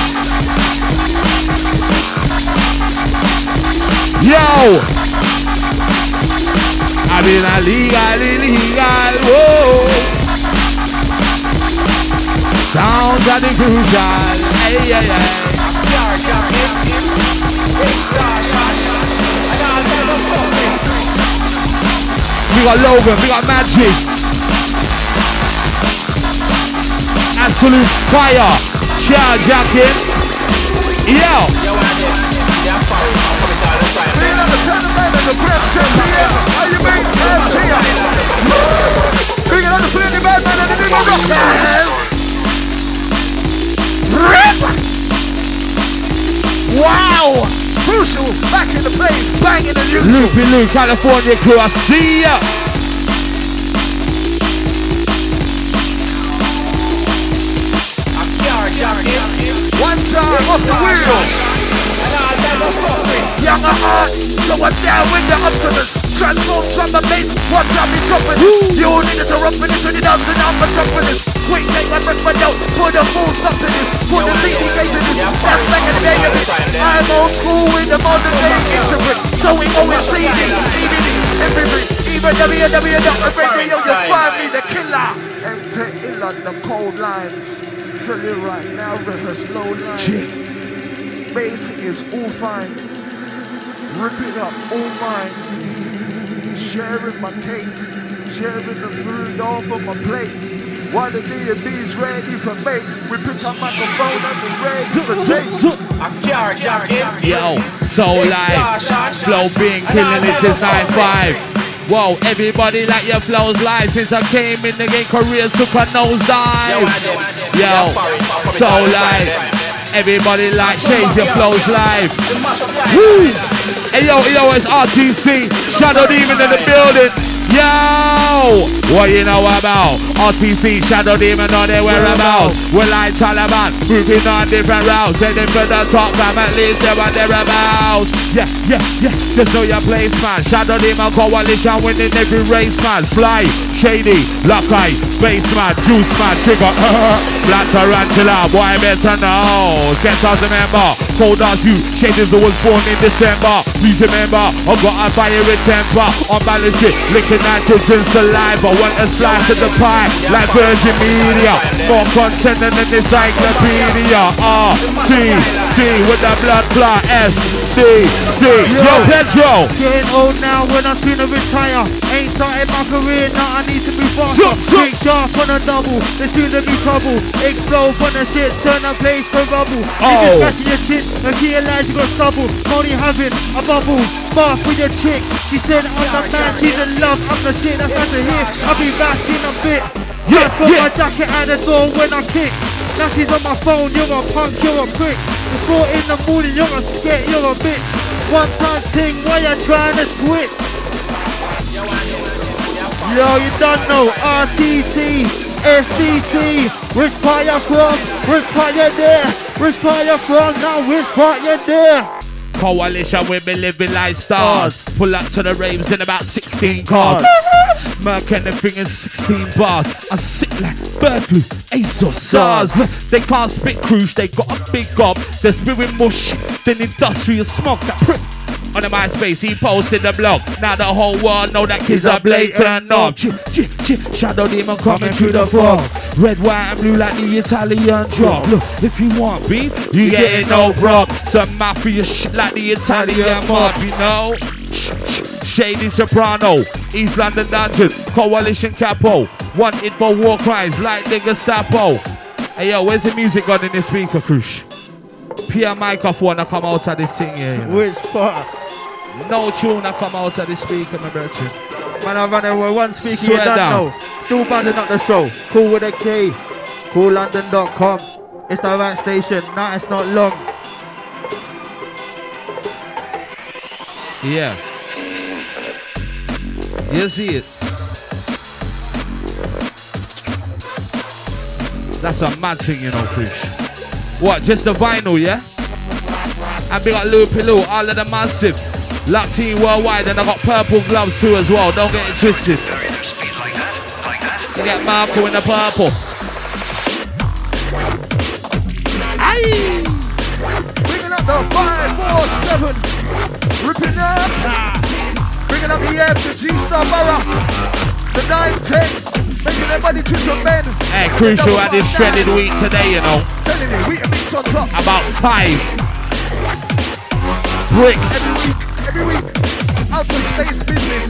Yo, I've been illegal, whoa. Sounds are the crucial, hey. We got Logan, we got Magic. Absolute fire, jacket. Yo. Wow! Crucial, back in the place, banging the new Loopy Lou, California crew, I see ya! One time off the wheel! Younger heart, so I'm down with the optimist. Transform from the base, watch out me dropping it. You only need to rough in it, 20,000 out for dropping it. Quick, take my breath, but don't put a full stop to this. Put the CD case in this, that's back in the day of it. I'm old school with the modern day interpret. So we always CD, DVD, everything. Even www.radio, you'll find me the killer. Enter ill on the cold lines. Tell you right now, rehearse low lines. Bass is all fine. ripping up all mine, sharing my cake, sharing the food off of my plate. While the D&B's ready for me, we pick up microphone and we're ready for tape. Yo, Soul Live, Flow being killing it since 9-5. Whoa, everybody like your flows live since I came in the game, careers took a nosedive. Yo, Soul Live, everybody like change your flows live. Woo! Hey yo, it's RTC, Shadow Demon in the building. Yo, what you know about RTC, Shadow Demon on their whereabouts? We're like Taliban, moving on different routes, heading for the top, fam, at least they're on thereabouts. Yeah, just know your place, man. Shadow Demon Coalition winning every race, man. Sly, Shady, Lockeye, Bassman, Juice Man, Trigger, Black Tarantula, boy better know. Sketchers remember, cold as you, Shaders was born in December. Please remember, I got a fiery temper, unbalanced it, licking nitrogen saliva, want a slice of the pie, like Virgin Media, more content than an encyclopedia. RTC with the blood clot, SDC. Yo, Pedro. Getting old now when I'm gonna retire. Ain't started my career, now I need to be faster. Quick sharp on a double, there's gonna be trouble. Explode on the shit, turn a place for rubble. Niggas scratching your chin, and realize you got stubble. Only having a bubble, bath with your chick. She said I'm the man, she's in love, I'm the shit, that's not to hear. I'll be back in a bit. Just put my jacket out the door when I kick. Lassy's on my phone, you're a punk, you're a prick. It's 4 in the morning, you're a skit, you're a bitch. One time thing, why you trying to switch? Yo, you don't know, RTC, SDC, which part you from, which part you there, which part you from, now which part you there. Coalition, we be living like stars. Pull up to the raves in about 16 cars. Merc and the thing in 16 bars. I sit like bird flu, Ace or SARS. They can't spit cruise, they got a big gob. They're spewing mush, then industrial smoke that prick. On the MySpace, he posted the blog. Now the whole world know that kids are blatant knob. Shadow Demon coming through the fog. Red, white and blue like the Italian drop. Look, if you want beef, you get it no prob. Some mafia shit like the Italian mob, you know. Shady Soprano, East London Dungeon, Coalition Capo. Wanted for war crimes like the Gestapo. Hey yo, where's the music gone in the speaker, Krush? Peer microphone to come out of this thing here, you know? Which part? No tune to come out of the speaker, my virtue. Man, I run over one speaker, Swear you don't down. know. Still banding up the show. Cool with a K. CoolLondon.com. It's the right station. Nah, it's not long. Yeah. You see it. That's a mad thing, you know, Chris. What, just the vinyl, yeah? And we got Loopy Loo, all of the massive. Locked in worldwide, and I got purple gloves too as well. Don't get it twisted. You get Marco in the purple. Aye! Bringing up the 547. Ripping up. Bringing up the F, the G-Star Borough. The 910. Making their money to some men. Hey, Crucial had this shredded week today, you know. Telling you, wheat and meats on top. About 5 bricks. Every week. Outer space business.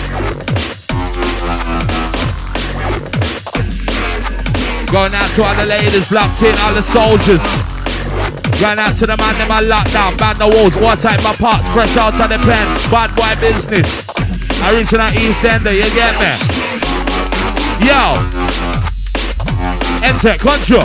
Going out to all the ladies locked in, all the soldiers. Going out to the man in my lockdown, ban the walls, watertight my parts, fresh out of the pen, bad boy business. Original East Ender, you get me? Yo, enter, control.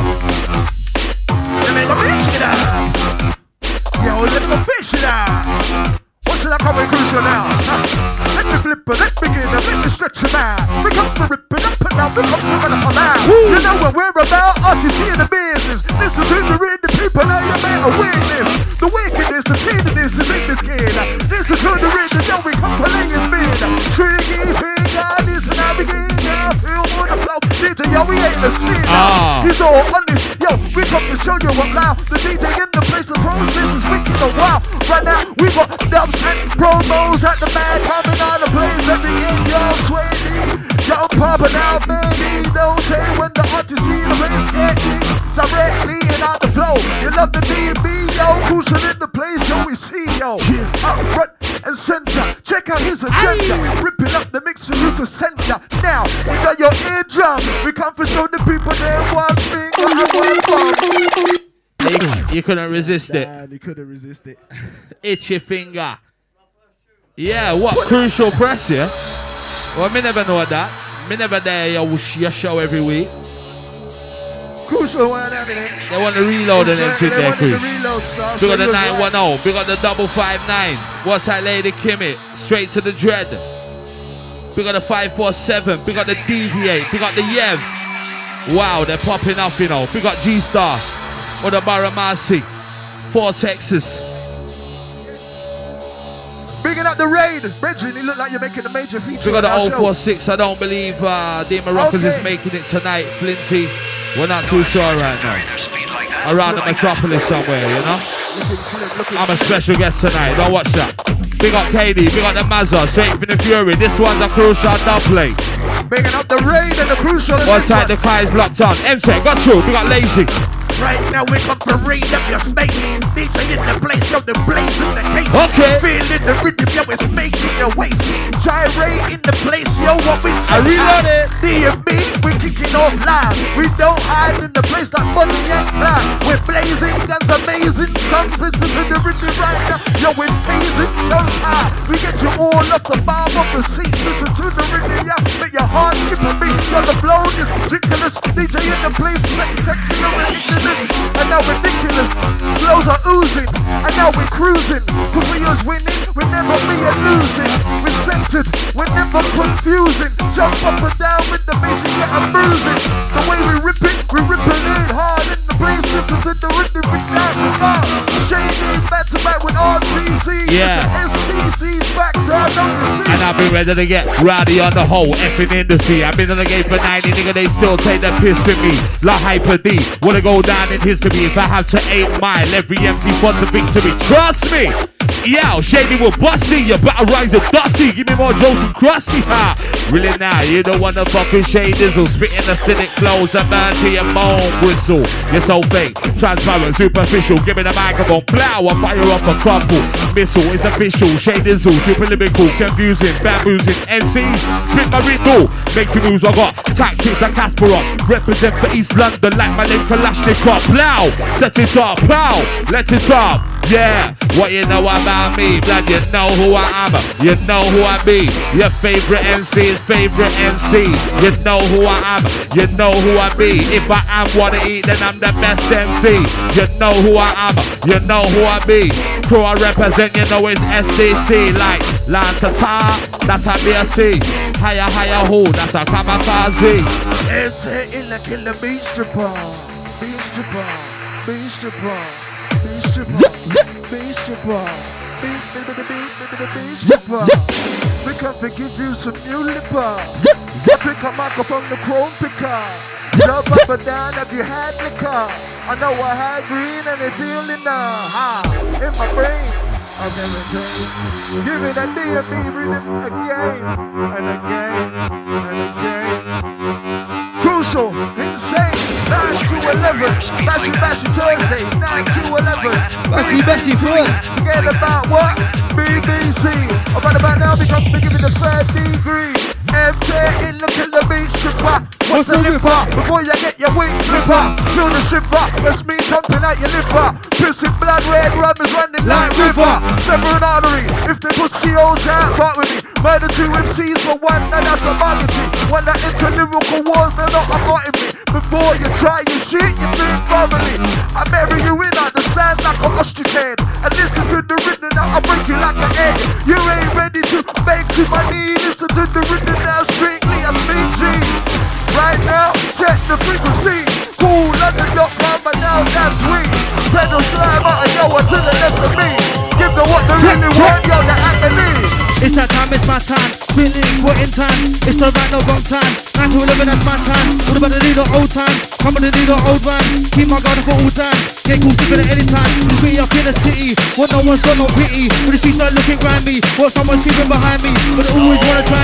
Yo, let me fish it out. What should I call it crucial now? Let me flip it, let me get it, let me stretch it out. We come to rip it up and down, we come to run it out. You know what we're about, RTC in the business. Listen to the read the people, now you better witness. The wickedness, the feediness, the big skin. Listen to the read the know we come to lay his bid. Tricky finger, listen how we get down, feel on the flow. DJ, yo, we ain't the sin. He's all on this, yo, we come to show you what loud. The DJ in the place, the process is wicked a while. Right now, we got dubs and promos at the man coming out of place. Every in y'all sweaty, y'all popping out, baby. Don't say when the artist see the place getting directly and out the flow. You love the D&B, yo, crucial in the place, yo, we see, yo. Up front, and center. Check out his agenda. Ripping up the mix for you to center. Now, we got your eardrum. We come to show the people there one thing and one bomb. You couldn't resist it. You couldn't resist it. Itchy finger. Yeah, what? Crucial press, yeah? Well, me never know that. Me never there your show every week. Crucial one, everything. They want to reload and empty their crew. Big got the 910, big got the 559. What's that lady Kimmy? Straight to the dread. Big got the 547, big got the Deviate, big got the Yev. Wow, they're popping up, you know. Big got G-Star or the Baramasi. 4 Texas. Bigging up the raid. Bridget, you look like you're making a major feature. We got the 046. I don't believe Demon Rockers is making it tonight. Flinty, we're not too sure right now. Around the metropolis somewhere, you know? I'm a special guest tonight. Don't watch that. Big up Katie, big up the Mazza, straight from the Fury. This one's a Crucial dub play. Bigging up the raid and the Crucial. One side the car is locked on. MC, got through. Big up Lazy. Right now we come to raid up your space. DJ in the place, yo, the blaze in the case. Okay. Feeling the rhythm, yo, it's making your waist. Gyrate in the place, yo, what we say. I reload it. D&B, we kicking off live. We don't hide in the place like money and cloud. We're blazing guns, amazing guns. Listen to the rhythm right now, yo, we're blazing so high. We get you all up the bomb of the seat. Listen to the rhythm, yeah, make your heart skip a beat. Yo, the blow is ridiculous. DJ in the place, spectacular, ridiculous. And now ridiculous, flows are oozing, and now we're cruising. Cause we was winning, we never be a losing. We're centered, we're never confusing. Jump up and down with the bass and get a bruising. The way we rip it hard in the place. Listen to the rhythm, we down the bar. Shady back to back with RTC. Yeah. STC's back down, don't you see? And I've been ready to get rowdy on the whole effing industry. I've been in the game for 90, nigga, they still take the piss with me. La Hyper D, wanna go down in history. If I have to 8 mile, every MC wants the victory. Trust me. Yo, Shady will bust me. You better rise the dusty. Give me more jokes and crusty. Ha. Really now, you don't want the fucking shade dizzle. Spitting the cynic flows and burn to your bone whistle. You're so fake, transparent, superficial. Give me the microphone. Blow, I fire up a crumple. Missile is official. Shade dizzle, super lyrical, confusing, bamboozing. MCs, spit my riddle. Make your moves, I got tactics like Kasparov. Represent for East London like my name Kalashnikov. Blow, set it up, blow, let it up. Yeah, what you know about me, blood, you know who I am. You know who I be. Your favorite MC's favorite MC. You know who I am. You know who I be. If I am what I eat, then I'm the best MC. You know who I am. You know who I be. Crew I represent, you know it's SDC. Like Lantata, that's a BSC. Higher, higher who, that's a kamikaze. Enter in the killer beach stripper. Beach stripper. Beach stripper. Beach stripper. Beach stripper. Beach stripper. We come to give you some new lipper. Pick a microphone, the chrome picker. Jump up and down if you had liquor. I know I had green and it's feeling now. In my brain, I've never changed. Give me that D&B rhythm again and again and again. Crucial, insane. 9 to 11, Bashy Thursday, 9 to 11. Bashy first. Forget about what? BBC. Right about now, because they give me the 3rd degree. MJ in the killer beach stripper. What's the lipper? Before you get your wings flipper. Feel the shipper, that's me thumping at your lipper. Pissing blood, red rum is running like river. Severing artery, if they put COs out, part with me. Murder 2 MCs for one, now that's a vanity. One that into lyrical wars, they're not abiding me. Before you try your shit, you think thoroughly. I bury you in like the sand like an ostrich head. And listen to the rhythm, now I'll break you like an egg. You ain't ready to beg to my knee. Listen to the rhythm now, strictly a CG. Right now, check the frequency. Cool, London, but now that's sweet. Pedal slime out and yo, to the left of me. Give them what they really want, yo, the agony. It's that time, it's my time. Really important time. It's the right, no wrong time. 9 to 11, that's my time. What about the need of old time? Come on, the need of old rhyme. Keep my guard for all time. Get cool, keep it at any time. Be up in the city. What no one's got no pity. But the streets are looking grimy. What someone's creeping behind me. But they always wanna try me.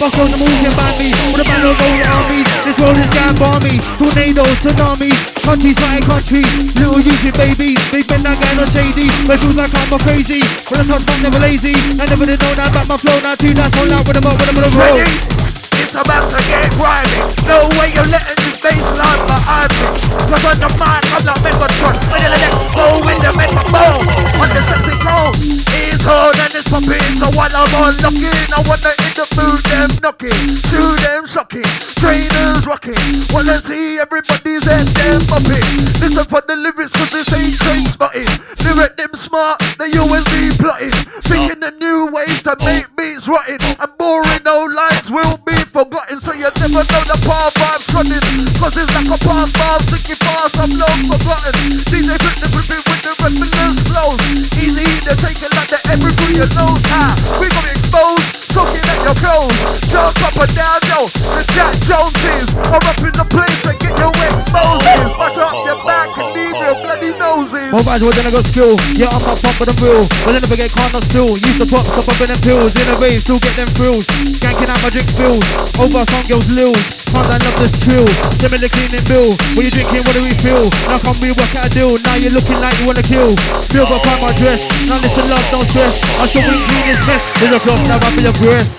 Fuck on the move, can't ban me. With a man of gold armies, this world is damn balmy. Tornadoes, tsunamis, countries fighting countries. Little YouTube babies, big men that gang on shady. But feels like I'm a crazy. When I touch, I'm never lazy. I never did know that about my flow. Now two that's all out with them up, with them roll. It's about to get grimy. No way you're letting this baseline behind me. Cause on the mic, I'm like Megatron. When you let it go in the megaphone. On the septic hole, it's hard and it's popping. So while I'm unlocking, I wanna in the mood them knocking. To them shocking, trainers rocking. Wanna see everybody's head them popping. Listen for the lyrics cause this ain't train spotting. Lyric them smart, they always be plotting. Thinking the new ways to make beats rotting. And boring no lines will be forgotten, so you never know the path I'm trotting. Cause it's like a past bar, thinking fast, I'm long forgotten. DJ put the gripping with the reference flows. Easy to take it like the every through your nose. We got exposed, talking at your clothes. Jump up and down, yo, the Jack Joneses are up in the place to get your exposed. Mash up your back and leave your bloody noses. More guys, we're gonna go skill. Yeah, I'm not pump for the real. But I never get caught, not still. Used to pop, stop up in them pills. In a rave, still get them thrills. Skanking out my drink spills. Over some girls' lils. Can't I love this chill. Send me the cleaning bill. When you drinking, what do we feel? Now come we work out a deal. Now you're looking like you wanna kill. Still got time my dress. Now listen, love, don't stress. I should be clean this mess. There's a cloth now up in your breast.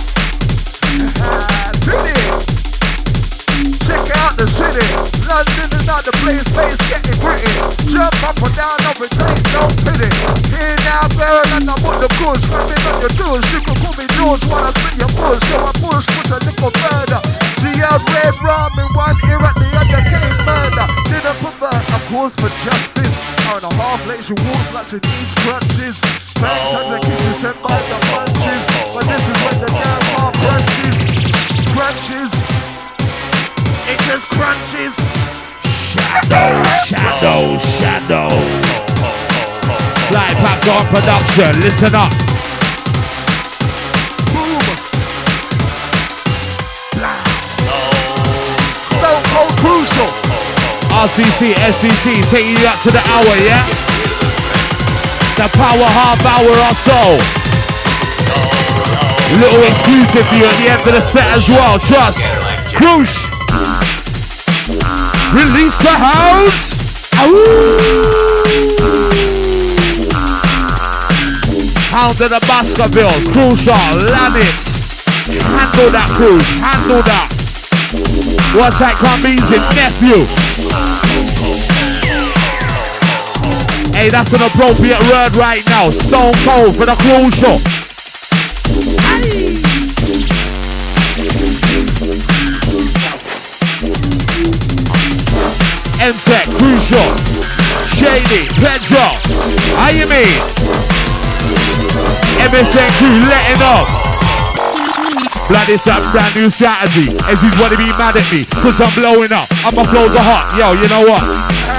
Check out the city, London is not the place, space getting gritty. Jump up and down, over take no pity. Here now, better than I put the push. Swimming on your toes, you can call me George while I spin your push. So I push a little further. See a red rum in one ear at the other, getting murder. Didn't pervert, of course, for justice. On a half lazy walls like she needs crunches. Bangs had to keep you sent by the punches. But this is when the damn half crunches. Crunches. It just crunches. Shadow. Fly Packs on production, listen up. Boom. Stone Cold Crucial. RCC, SCC, taking you up to the hour, yeah? The power half hour or so. Little exclusive for you at the end of the set as well, trust. Cruise. Release the house! Hound of the Baskervilles, Crucial, Lannis. Handle that, Cruise, handle that. What's that come easy, nephew? Hey, that's an appropriate word right now. Stone Cold for the Crucial. M-Tech, Crucial, Shady, Pedro, how you mean? MSN crew letting off. Blood is a brand new strategy. Ezzy's wanna be mad at me, cause I'm blowing up. And my flows are hot, yo, you know what?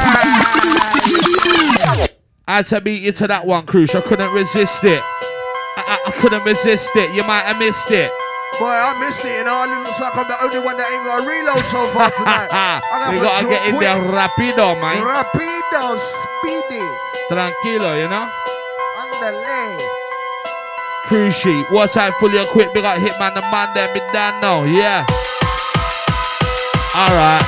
I had to beat you to that one, Crucial, I couldn't resist it. I couldn't resist it, you might have missed it. Boy, I missed it, you know. It looks like I'm the only one that ain't got a reload so far tonight. We gotta get in there rapido, man. Rapido, speedy. Tranquilo, you know. Underlay. Cruise sheet, watertight, fully equipped. We got Hitman the man there, be done now, yeah. Alright,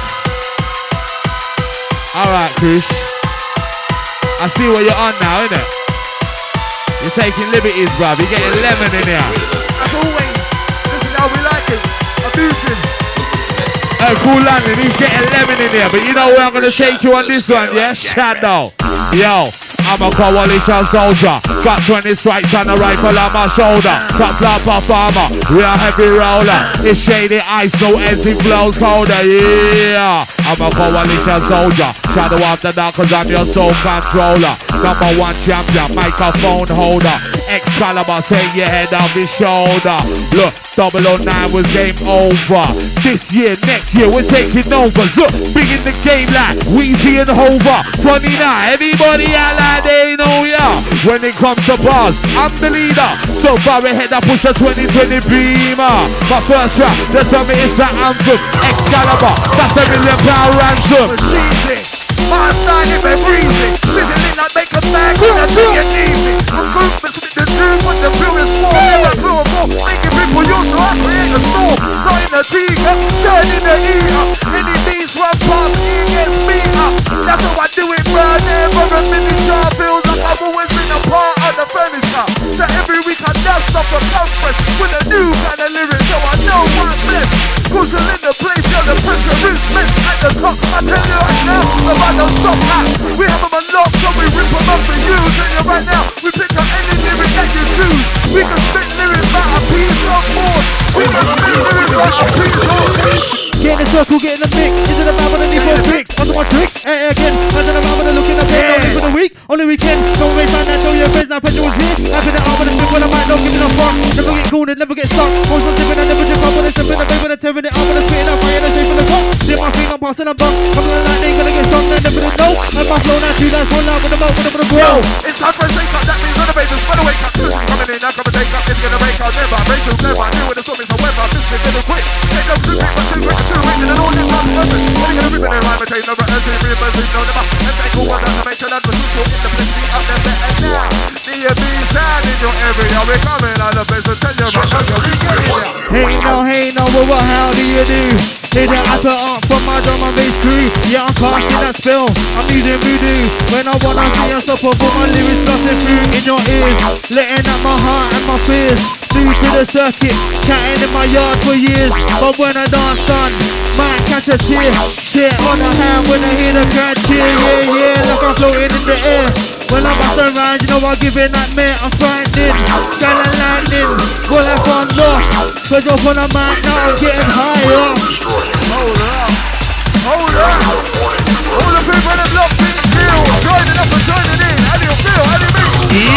Cruise. I see what you're on now, innit? You're taking liberties, bruv. You're getting lemon in here. As always. How we like it, abusing. Cool Landon, he's getting lemon in here, but you know where I'm gonna take you on this one, yeah? Shadow. Yo, I'm a coalition soldier. Got 20 stripes and a rifle on my shoulder. Top flop of farmer, we are heavy roller. It's shady ice, no empty flows colder, yeah. I'm a coalition soldier. Shadow after that cause I'm your soul controller. Number one champion, microphone holder. Excalibur, take your head off his shoulder. Look, 009 was game over. This year, next year, we're taking over. So, big in the game like Weezy and Hover. Funny now, everybody out like they know ya. When it comes to bars, I'm the leader. So far ahead, I push a 2020 Beamer. My first rap, they tell me it's an anthem. Excalibur, that's £1 million ransom. My style is a breezy. Sizzling like make a bag when I do it easy. I'm movements with the tune with the purest form. Never feel more. Making people use so I create a off a conference with a new kind of lyrics, so I know I'm blessed. Crucial in the place, yo, the pressure is meant at the top. I tell you right now, about don't stop that. We have them unlocked, so we rip them up for you. Tell you right now, we pick up any lyric that you choose. We can spit lyrics about a piece of more. We can spit lyrics about a piece of more. Get in the circle, get in the mix. Is it about what I need for tricks? Onto my tricks, again. I don't know about what I look in the bed. Only for the week, only weekend. Don't waste time, now tell your friends. Now petrol was here. Happy that I'm with a strip when I might not give it a fuck. Never get cornered, never get stuck. Most of them I never jump up when it's stepping away when I'm tearing it up when I'm spitting up. Fire and straight for the top. See my feet, I'm passing a bump. I'm gonna lightning, gonna get strong, then never know. I'm my flow now, 2 lines, 1 line with the mouth, with the grow. It's time for a shake up, that means on the basis. By the way, cut this coming in, I'm gonna take up. It's gonna break out, never break too clever. I knew with the storm is a weather. This is gonna quick. Take up 2 people, 2 quick, 2 quick, and all this. When you gonna rip it and rhyme, take no better, see me, but no never. And take all one to make sure that we're in the place, be up there, and now. D&B sound in your area, we're coming out of place, so tell you, we get it. Hey no, what how do you do? Hit it at the up from my drum and bass crew. Yeah, I'm casting that spell, I'm using voodoo. When I wanna see a stop up, my lyrics blasting through in your ears. Letting out my heart and my fears. New to the circuit, chatting in my yard for years. But when I dance done, might catch a tear. Tear on the hand when I hear the crowd cheer. Yeah, like I'm floating in the air. When I'm bust around, you know I'm giving that mare. I'm finding, sky and lightning. Well, I found lost. Cause up on the mic now, I'm getting higher. Hold up. All the people in the block, big deal. Joining up and joining in. How do you feel? How do you mean?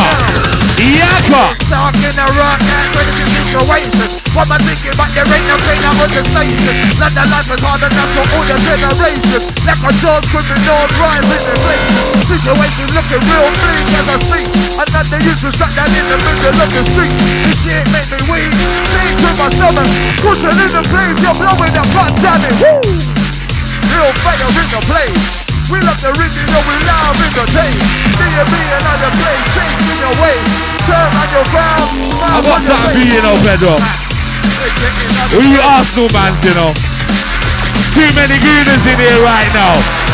Yaka! Stuck in the rock and ready to situation. What am I thinking? But there ain't no train out on the station. London life is hard enough for all the generations. Like a dog criminal rising in place. Situation looking real bleak as I speak. Another youth was shut down in the middle of the street. This shit make me weak. Lean to my stomach. Cushion in the place. You're blowing up, god damn it. Woo! Real fire in the place. We love the rhythm, yo, we love in the taste. D&B another place, change in your way. Turn on your ground. I got something for you, Pedro. We Arsenal fans, you know. Too many gooners in here right now.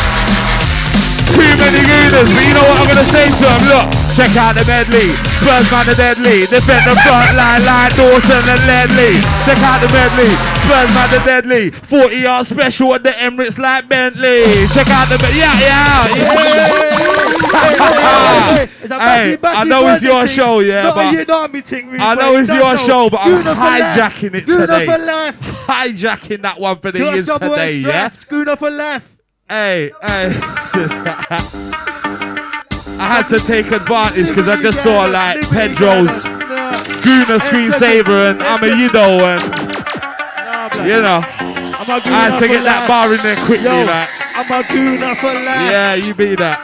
Too many gooners, but you know what I'm gonna say to them? Look, check out the medley. Spurs man the deadly. Defend the front line like Dawson and Ledley. Check out the medley. Spurs man the deadly. 40-yard special at the Emirates like Bentley. Check out the Hey, I know it's your show, yeah, but I know it's your show, but I'm hijacking it today. Hijacking that one for the years today, yeah. Schooner for life. Hey. I had to take advantage because I just saw like Pedro's Gooner screensaver and I'm a Yido and you know I had to get that bar in there quickly. Like I'm a Gooner for life. Yeah, you be that.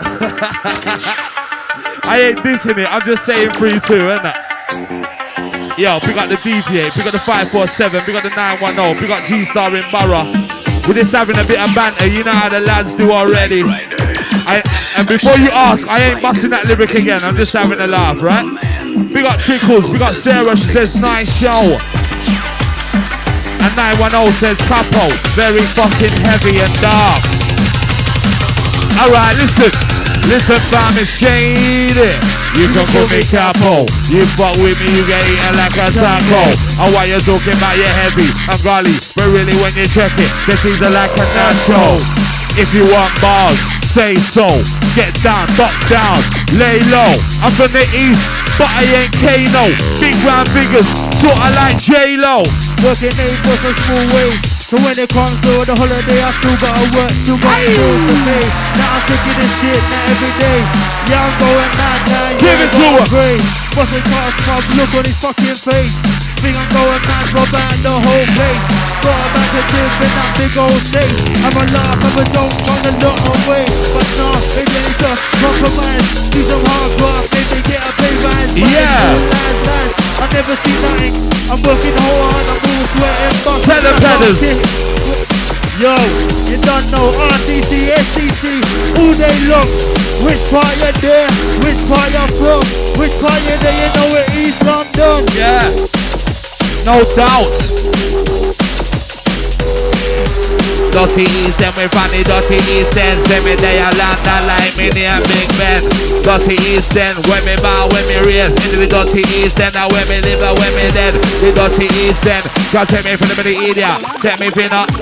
I ain't dissing it, I'm just saying 3-2, isn't it? Yo, pick up the DP8, pick up the 547, pick up the 910, pick up G-Star in Borough. We're just having a bit of banter, you know how the lads do already. And before you ask, I ain't busting that lyric again, I'm just having a laugh, right? We got Trickles, we got Sarah, she says nice show. And 910 says couple, very fucking heavy and dark. Alright, listen fam, it's shady. You can call me capo. You fuck with me, you get eaten like a taco. And while you're talking about your heavy and golly, but really when you check it, the things are like a nacho. If you want bars, say so. Get down, duck down, lay low. I'm from the east, but I ain't Kano. Big round figures, sorta like J-Lo. Working eight was a small way. So when it comes to the holiday, I still gotta work, still got bills to pay. Now I'm taking this shit, not every day. Yeah, I'm going mad now, give it to her. What's it cost, pub, look on his fucking face. Think I'm going mad, rob out the whole place. Got a back to dip in that big old state. I'm a laugh, I'm a joke, on a lot of way. But nah, maybe I need to compromise. Do some hard work, maybe get a pay rise. Yeah. I never see nothing. I'm working hard, I'm all sweating. Tell the pedders. Yo, you don't know RTC, STC, all day long. Which part you there? Which part you from? Which part you there? You know we're East London. Yeah, no doubt. Dirty East End, we from the Dirty East End. Send me there, London like Minnie and Big Ben. Dirty East End, when me bow, when me raise. Into the Dirty East End, now when me live and when me dead. The Dirty East End, God take me from the middle idiot. Take me for not.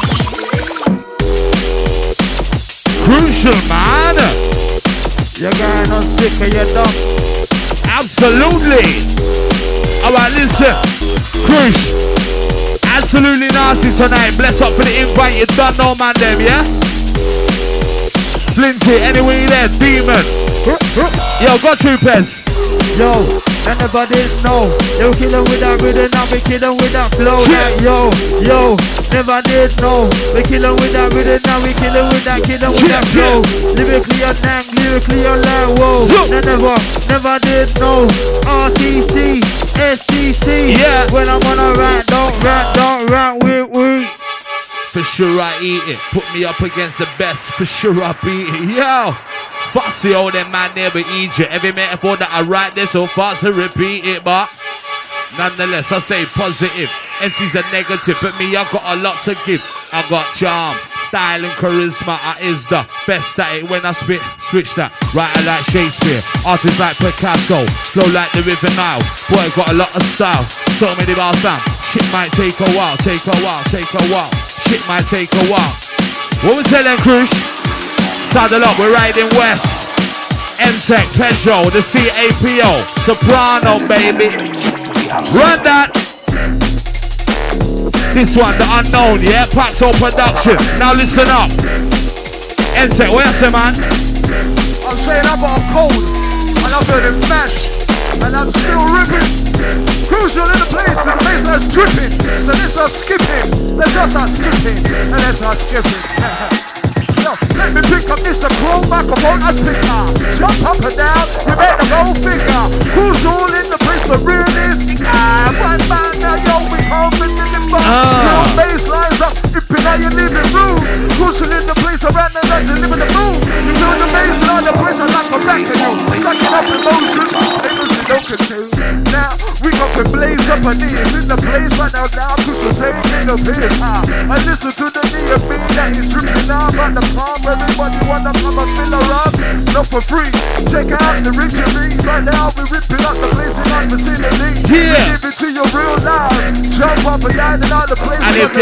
Crucial, man. You're going on stick and you're dumb. Absolutely. Alright, listen. Crush. Absolutely nasty tonight. Bless up for the invite. You don't know, man, them, yeah? Flinty, anyway there, Demon. Yo, go troopers. Yo, I never did know. They were killing with that rhythm, now we killing with that flow. Like, yo, never did know. We killing with that rhythm, now we killing with that flow. Lyrically on nang, lyrically on like, whoa. Never did know. RTC, STC. Yeah. When I'm on a rant, don't rant, we. For sure I eat it. Put me up against the best. For sure I beat it. Yo. Fussy all them man never eat you. Every metaphor that I write this so fast to repeat it, but nonetheless I stay positive. MC's a negative, but me I got a lot to give. I got charm, style and charisma. I is the best at it when I spit. Switch that, writer like Shakespeare, artist like Picasso, flow like the River Nile. Boy got a lot of style, so many bars down. Shit might take a while. Shit might take a while. What we telling Crush? Saddle up, we're riding west. M-Tech, Pedro, the CAPO, Soprano, baby. Run that. This one, the unknown, yeah? Paxo Production. Now listen up. M-Tech, what you say, man? I'm saying I got a cold, and I'm doing it mash, and I'm still ripping. Crucial in the place that's dripping. So let's not skipping. Let's just not skipping. And let's not skipping. Yo, let me pick up this chrome microphone and speaker. Jump up and down, you make the whole figure. Crucial in the place the realist. One man now, yo, we come in the bar. Your bass lines up, dipping out your living room. Crucial in the place around the night, delivering the moon. You feel the bass line, the place I like a back to you. Sucking up emotions, don't contain. Now, we got to blaze up a knees in the place right now, Crucial taking the piss. I listen to the DFB that is dripping out on the palm. Everybody wanna come and fill her up, not for free. Check out the Richie right now, we ripping up the place in our vicinity. Yeah. We give it to you real loud. Jump up behind and out the place.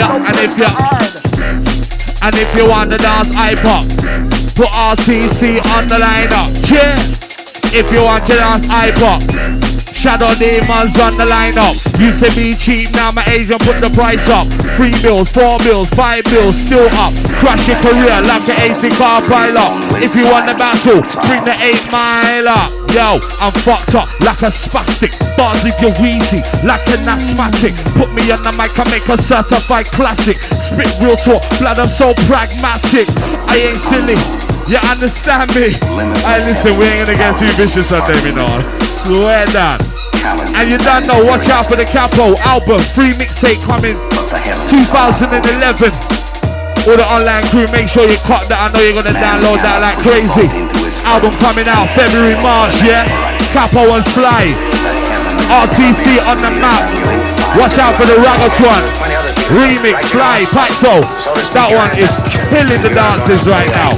And if you want to dance iPop, put RTC on the lineup. Yeah. If you want to dance iPop, Shadow Demons on the lineup. Used to be cheap, now my agent put the price up. 3 bills, 4 bills, 5 bills, still up. Crash your career like an 80 car pilot. If you want the battle, bring the 8 mile up. Yo, I'm fucked up like a spastic. Bars if you're wheezy, like an asthmatic. Put me on the mic, I make a certified classic. Spit real talk, blood, I'm so pragmatic. I ain't silly, you understand me? Hey, listen, we ain't gonna get too vicious on them, you know. I swear that. And you don't know, watch out for the Capo album, free mixtape coming 2011. All the online crew, make sure you cut that. I know you're gonna download that like crazy. Album coming out February, March, yeah? Capo and Sly, RTC on the map. Watch out for the Raggatron remix, Sly, Paxo. That one is killing the dances right now.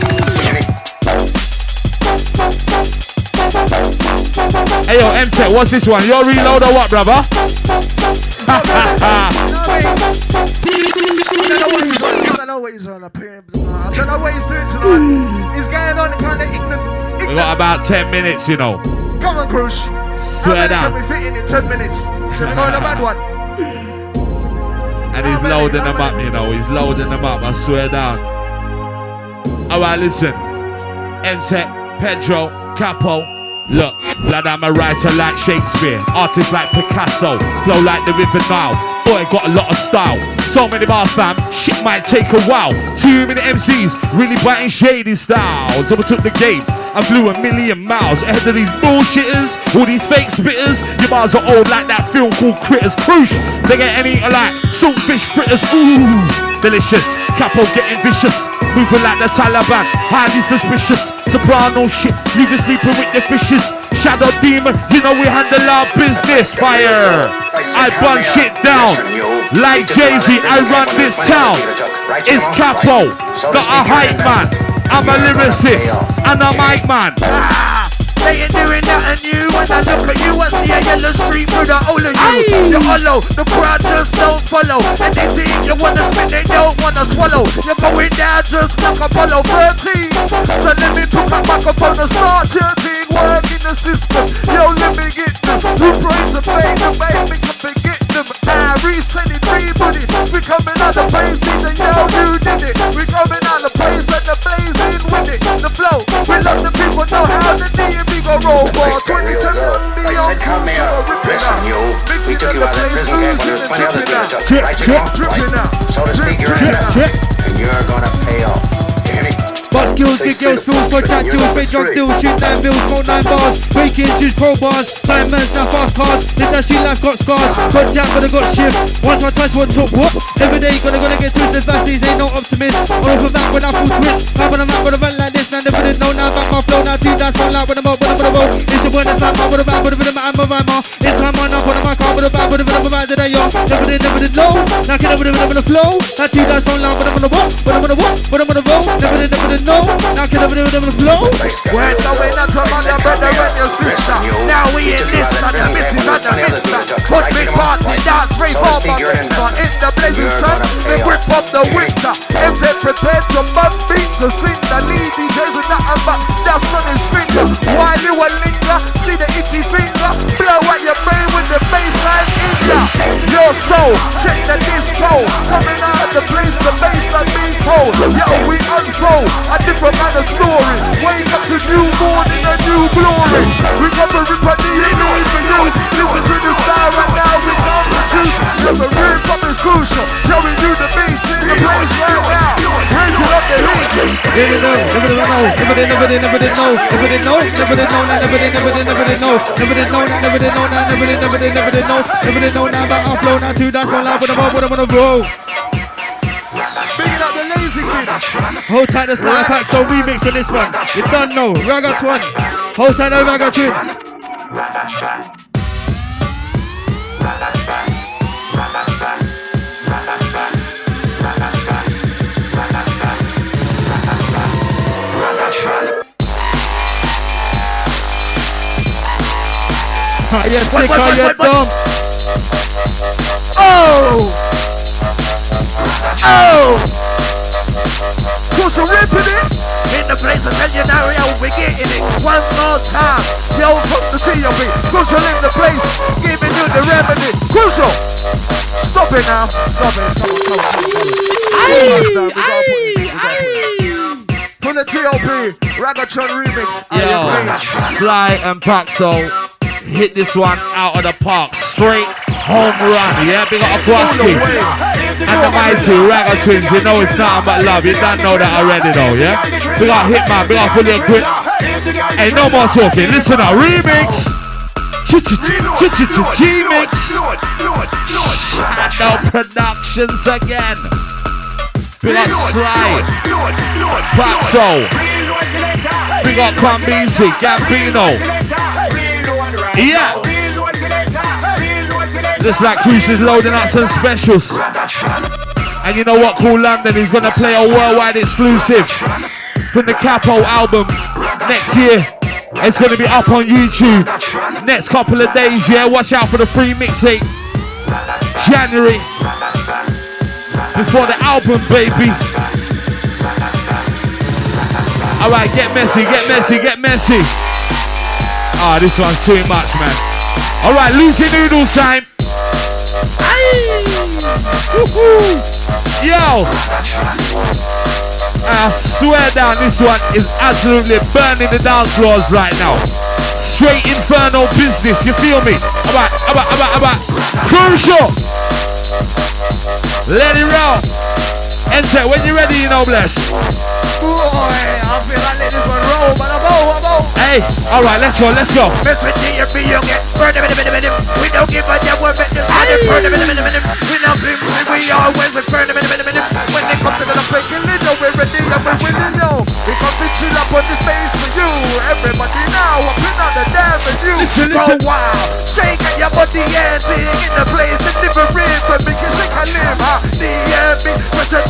Hey yo, M-Tech, what's this one? You're reload or what, brother? I don't know what he's on appearing. I don't know what he's doing tonight. He's going on kind of ignorant. We got about 10 minutes, you know. Come on, Crush. Swear down. Can we fit in 10 minutes? Should we go on a bad one? And he's loading them up, you know. He's loading them up, I swear down. Alright, listen. M-Tech, Pedro, Capo. Look, blood, I'm a writer like Shakespeare, artist like Picasso, flow like the River Nile. Boy, got a lot of style. So many bars, fam, shit might take a while. Too many MCs really biting shady styles. Overtook the game and flew 1,000,000 miles ahead of these bullshitters, all these fake spitters. Your bars are old like that film called Critters. Crucial, they get any like saltfish fritters. Ooh, delicious. Capo getting vicious, moving like the Taliban, highly suspicious. Soprano shit, leave you sleeping with the fishes. Shadow Demon, you know we handle our business. Fire, I burn shit down. Like Jay-Z, I run this town. It's Capo, not a hype man. I'm a lyricist and a mic man. They ain't doing nothing new. When I look at you, I see a yellow stream through the whole of you. You're hollow, the crowd just don't follow. Anything you wanna spit, they don't wanna swallow. You're going down just like Apollo 13. So let me put my back up on the start 13. Work in the system, yo, let me get them. Who praise the pain, the make me come and get them. Resetting everybody, we coming out the place, and yo, you did it. We coming out the place and the blazing with it. The flow, we love the people, know how the DMV go roll. Place got real dope. I said, come here, listen you. We took you out of prison game when there's plenty others doing it. Right, you know, right? So to speak, you're in it, and you're gonna pay off. But skills, big girls, fools, for chat, jewels, big drug deals, shoot 9 bills, smoke 9 bars, breaking, choose pro bars, diamonds, now fast cars, live that street life, got scars, got jam, but I got shift, once or twice, one top, what? Every day, gonna get twisted, fast days, ain't no optimist, all of that when I full twist, I'm on a map with a run like this, now never did know, now back my flow, now two, that's all out, when I'm up, it's the one that's like, with a back, with a bit of my rhymer, it's time on up, on my car, with a back, with a bit of a ride that I yo, never did know, now can I with a flow, now two, that's all out, when I'm on the walk, when I'm on the walk, when I'm on the road, never did know, now can I with a flow? We're going out from on your brother and your sister. Now we in this and the missus and the mister. Put big party, dance, rave up on this one. In the blazing sun, they whip up the winter. If they prepare to bump beat to sing the lead, DJs with nothing but dust on his finger. While you a linger, see the itchy finger. Blow out your brain with the bassline in ya. Your soul, check the disco. Coming out of the place, the bassline being cold. Yo, we unfold a different kind of story. Wake up to new morning, a new glory. We got the rip at the noise for you. Listen to the style right now, we come to choose. Never rip up is crucial. Showing you the beats in the place right now. Raising up the heat. Never did know, never did know, never did know, never did know, never did know, never did know, never did know, never did know, never did know, never did know, now about our flow, now two, that's one live with a wanna roll. Bigging up the lazy kid. Hold tight the Sly Pack so remix on this one. You done know, Ragga Twin. Hold tight the Ragga Twins. Are you sick? Are you dumb? Oh! Cause we're ripping it in the place of tell you now, yo, we're getting it one more time. Yo, from the TOB, Crucial in the place, giving you the remedy. Crucial! Stop it now. Stop it. Come on. From the TOB, Raggatron remix. Yo, Sly and Paxo hit this one out of the park. Straight home run. Yeah, big up Aquaski. And the mighty Ragga Twins, you know it's nothing but love. You don't know that already though, yeah? Big up Hitman, big up Fully Equipped. Hey, no more talking. Listen up, remix. G-mix. Shadow Productions again. Big up Sly. Paxo. Big up Kwambizi, Gambino. Yeah. Just like Crucial's loading up some specials. And you know what, Cool London is gonna play a worldwide exclusive from the Capo album next year. It's gonna be up on YouTube next couple of days, yeah. Watch out for the free mixtape. January. Before the album, baby. Alright, get messy, get messy, get messy. Ah, this one's too much, man. Alright, Lucy Noodles time. Yo, I swear down, this one is absolutely burning the dance floors right now. Straight infernal business, you feel me? About. Crucial. Let it roll. Enter when you're ready, you know, bless. Boy, I feel like let this one roll, but I'm out. Hey, alright, let's go. Mess with DMV, you get burned. We don't give a damn what it is. We don't blame, we always with burn. When they come to the breaking little, we're ready and we're winning, yo. We come to chill up on the space for you. Everybody now, I'm putting on the dance for you. Listen. Go wild, shake your body and sing in the place. It's different, but we can shake a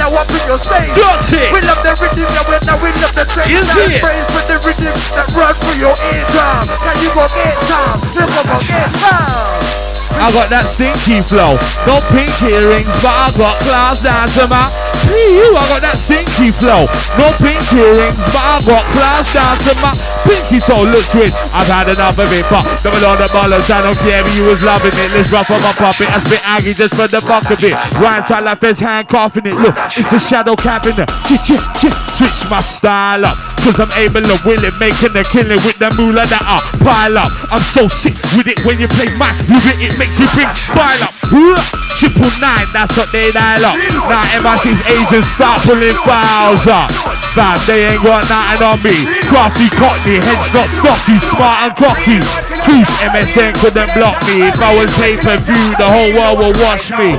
now up in your space. Got it. We love the rhythm, now we love the train. You see it? Praise for the rhythm that run through your eardrum. Now you gon' get time, you gon' get time. I got that stinky flow. Got pink earrings, but I got class down to my I got that stinky flow. No pink earrings, but I got class down to my pinky toe. Look to it, I've had enough of it, but double on the ballers. I don't care if you was loving it. Let's rough on my puppet. I spit aggie just for the fuck of it. Right side like there's handcuffing it. Look, it's the shadow cabinet. Switch my style up, cause I'm able to will it, making the killing with the moolah that I pile up. I'm so sick with it when you play my music, it makes you think pile up. 999, that's what they dial up. Now MIC's agents start pulling files up. Fam, they ain't got nothing on me. Crafty cockney, heads not stocky, smart and cocky. Cruise MSN couldn't block me. If I was pay-per-view, the whole world will watch me.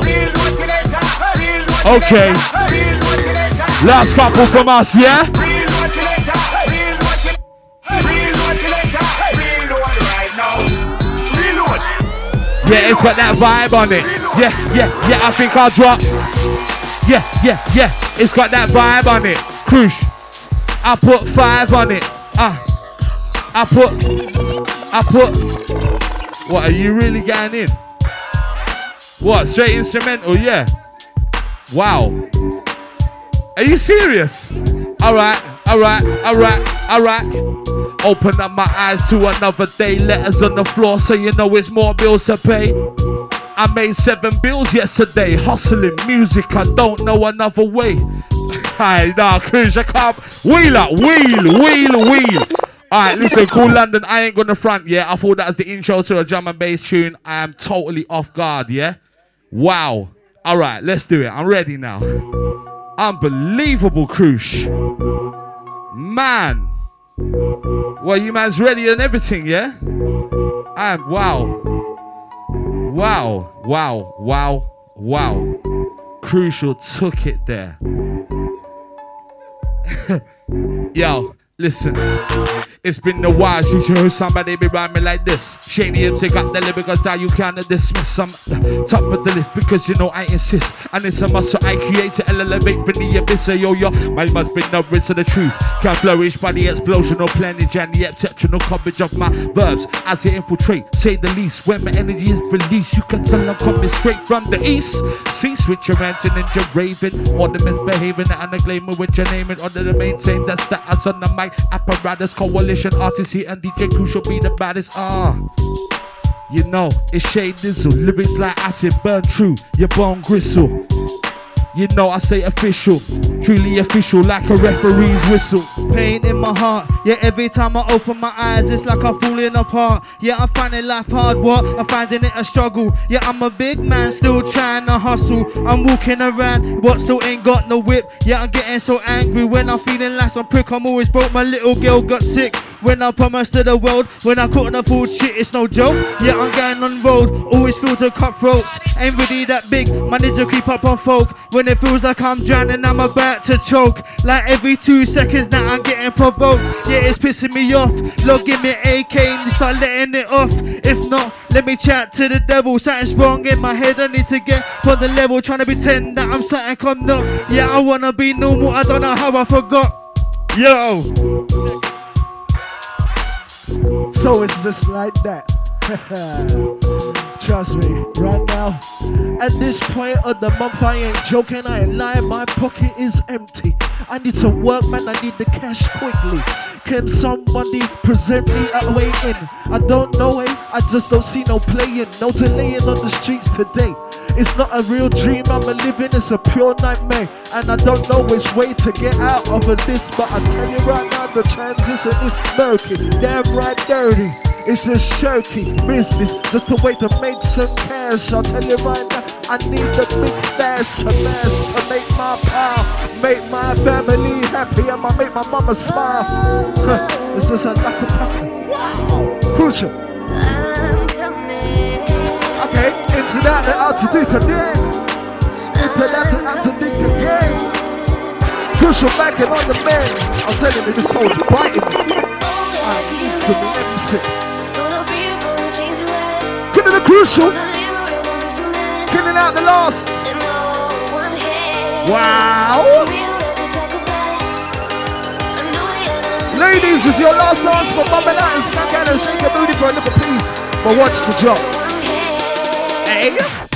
Okay. Last couple from us, yeah? Yeah, it's got that vibe on it. Yeah, I think I'll drop. Yeah, it's got that vibe on it. Cruise. I put 5 on it. I put. What, are you really getting in? What, straight instrumental? Yeah. Wow. Are you serious? Alright. Open up my eyes to another day. Letters on the floor so you know it's more bills to pay. I made 7 bills yesterday. Hustling music, I don't know another way. Hey, nah, Cruise, I can't. Wheel. Alright, listen, Cool London, I ain't gonna front, yeah? I thought that was the intro to a drum and bass tune. I am totally off guard, yeah? Wow. Alright, let's do it. I'm ready now. Unbelievable, Cruise. Man. Well, you man's ready and everything, yeah? Wow. Crucial took it there. Yo, listen. It's been a while since you heard somebody be rhyming like this. Shady MC got the lyrical style you cannot dismiss. I'm top of the list because you know I insist. And it's a muscle I create to elevate from the abyss. Yo, mine must be no risk of the truth. Can flourish by the explosion of planage and the exceptional coverage of my verbs as they infiltrate, say the least. When my energy is released, you can tell I'm coming straight from the east. See, switch your engine and you're raving, or the misbehaving and the glamour with your name in order to maintain that status on the mic. Apparatus, coalition, RTC and DJ Crucial be the baddest. You know, it's Shade Dizzle, lyrics like acid burn true, your bone gristle. You know I stay official, truly official like a referee's whistle. Pain in my heart, yeah, every time I open my eyes it's like I'm falling apart. Yeah, I'm finding life hard, what? I'm finding it a struggle. Yeah, I'm a big man, still trying to hustle. I'm walking around, but still ain't got no whip. Yeah, I'm getting so angry when I'm feeling like some prick. I'm always broke, my little girl got sick. When I promised to the world, when I couldn't afford shit, it's no joke. Yeah, I'm going on road, always feel the cutthroats. Ain't really that big, manage to keep up on folk. When it feels like I'm drowning, I'm about to choke. Like every 2 seconds now I'm getting provoked. Yeah, it's pissing me off. Lord, give me AK and start letting it off. If not, let me chat to the devil. Something's wrong in my head, I need to get on the level. Trying to pretend that I'm something I'm not. Yeah, I wanna be normal, I don't know how I forgot. Yo! So it's just like that. Trust me, right now, at this point of the month, I ain't joking, I ain't lying, my pocket is empty. I need to work, man, I need the cash quickly. Can somebody present me a way in? I don't know, I just don't see no playing, no delaying on the streets today. It's not a real dream I'm a living, it's a pure nightmare. And I don't know which way to get out of this, but I tell you right now, the transition is murky, damn right dirty. It's just shirky business, just a way to make some cash. I'll tell you right now, I need the big stash, a mash to make my pal, make my family happy, and I make my mama smile. It's just a lack of happy. Wow, Crucial. Okay, into that and out to dig again. Into that and out to dig again. Crucial backing on the man. I'm telling you, this cold biting me. I need some MC. Killing the Crucial. Killing out the lost. Wow. Ladies, it's your last dance for Bubba Nut and Skank and shake your booty for a little please. But watch the drop. Hey.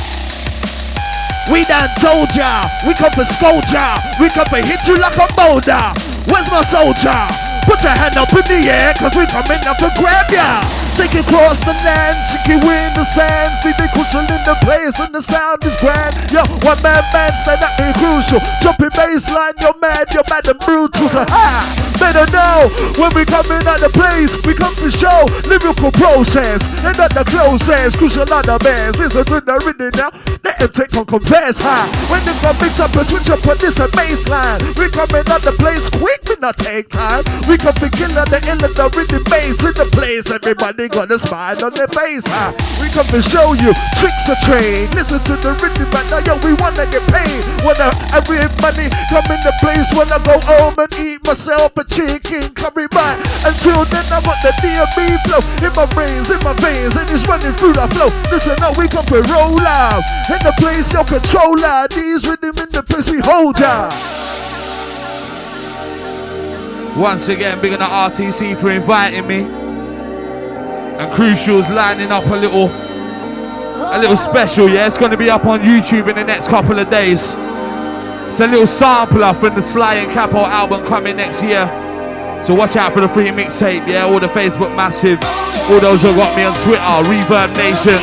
We done told ya, we come for scold ya, we come for hit you like a boulder. Where's my soldier? Put your hand up in the air, cause we coming up to grab ya. Take it across the land, stick you in the sands. Leave it crucial in the place and the sound is grand. Yo, one man stand up and crucial. Jumping baseline, you're mad and brutal. So ha, better know, when we coming at the place, we come to show lyrical process. And not the closest, crucial on the bands. Listen to the rhythm now, let them take on compares high. When they come mix up and switch up on this a baseline. We coming at the place quick, we not take time. We come to kill the ill and the rhythm bass in the place. Everybody got a smile on their face, huh? We come to show you tricks are trained. Listen to the rhythm right now, yo, we wanna get paid. Wanna every money come in the place. Wanna go home and eat myself a chicken curry bite. Until then I want the DMB flow in my brains, in my veins, and it's running through the flow. Listen up, we come to roll out in the place, your controller. These rhythm in the place we hold ya. Once again, big on the RTC for inviting me. And Crucial's lining up a little special, yeah? It's going to be up on YouTube in the next couple of days. It's a little sampler from the Sly and Capo album coming next year. So watch out for the free mixtape, yeah? All the Facebook massive, all those who got me on Twitter, Reverb Nation.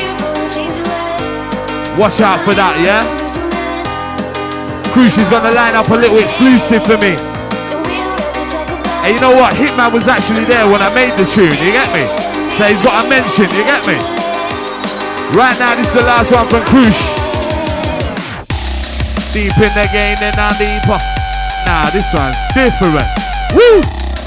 Watch out for that, yeah? Crucial's going to line up a little exclusive for me. And you know what? Hitman was actually there when I made the tune, you get me? So he's got a mention, you get me? Right now, this is the last one from Crush. Deep in the game, then now deeper. Nah, this one's different. Woo!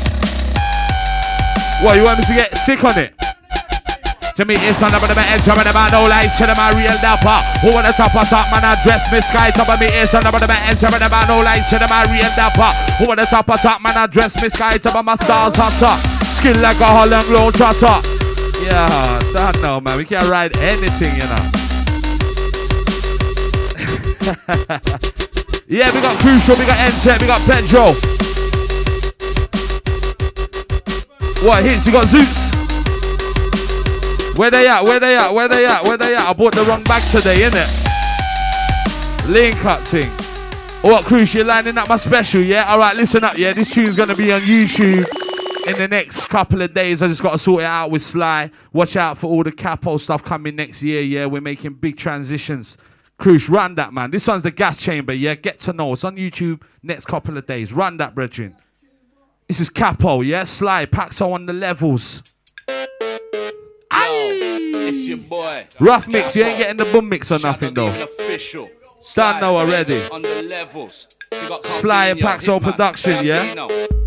What, you want me to get sick on it? To me, it's on the head, some of them are no lights, to them are real dapper. Who wanna top us up, man, I dress me sky. Top of me, it's on the head, some of them are no lights, to them are real dapper. Who wanna top us up, man, I dress me sky. Top of my stars hotter. Skin like a Holland glow trotter. Yeah, don't know, man. We can ride anything, you know. Yeah, we got Crucial, we got N-Set, we got Pedro. What hits? You got Zoots. Where they at? Where they at? Where they at? Where they at? I bought the wrong bag today, innit? Link up thing. What, Crucial, you're lining up my special, yeah? Alright, listen up, yeah? This tune's gonna be on YouTube in the next couple of days. I just got to sort it out with Sly. Watch out for all the Capo stuff coming next year, yeah? We're making big transitions. Cruise, run that, man. This one's the Gas Chamber, yeah? Get to know. It's on YouTube next couple of days. Run that, brethren. This is Capo, yeah? Sly, Paxo on the levels. It's your boy. Rough mix, you ain't getting the boom mix or nothing, though. Done know already. On the levels. Sly and Paxo production, yeah?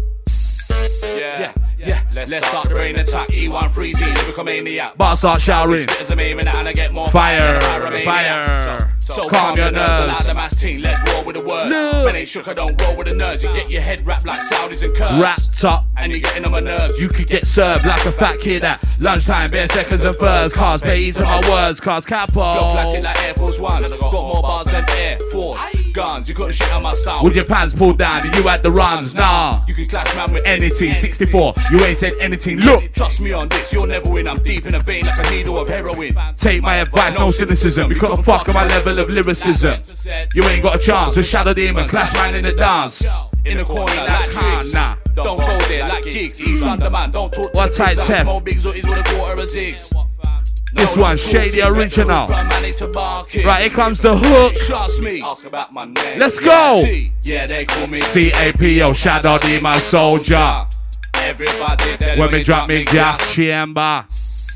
Yeah. Let's start the rain attack. E1 freezing, lyrical maniac. But start showering. And I get more fire. So calm your nerves. The match team, let's roll with the words. Man ain't shook, I don't roll with the nerves. You get your head wrapped like Saudis and curves. Wrapped up. And you're getting on my nerves. You could get served like a fat kid at lunchtime. Bare seconds and thirds. Cars pay to my words. Cars Capo. Flow classic like Air Force One. Got more bars than Air Force. Guns, you couldn't shit on my style. With your pants pulled down and you had the runs. Nah. You can clash man with anything. 64. You ain't said anything. Look. Trust me on this, you'll never win. I'm deep in a vein like a needle of heroin. Take my advice, no cynicism. You couldn't fuck on my level of lyricism. You ain't got a chance to shadow demon, clash man in the dance. In the corner like Tricks. Nah. Don't go there like gigs. East London man, don't talk to what the type pigs. Tef? Small bigs or is with a quarter of zigs. This one's Shady Original. Right, here comes the hook. Trust me. Ask about my name. Let's go. Yeah, they call me CAPO, Shadow Demon Soldier. Everybody when we drop me gas chamber.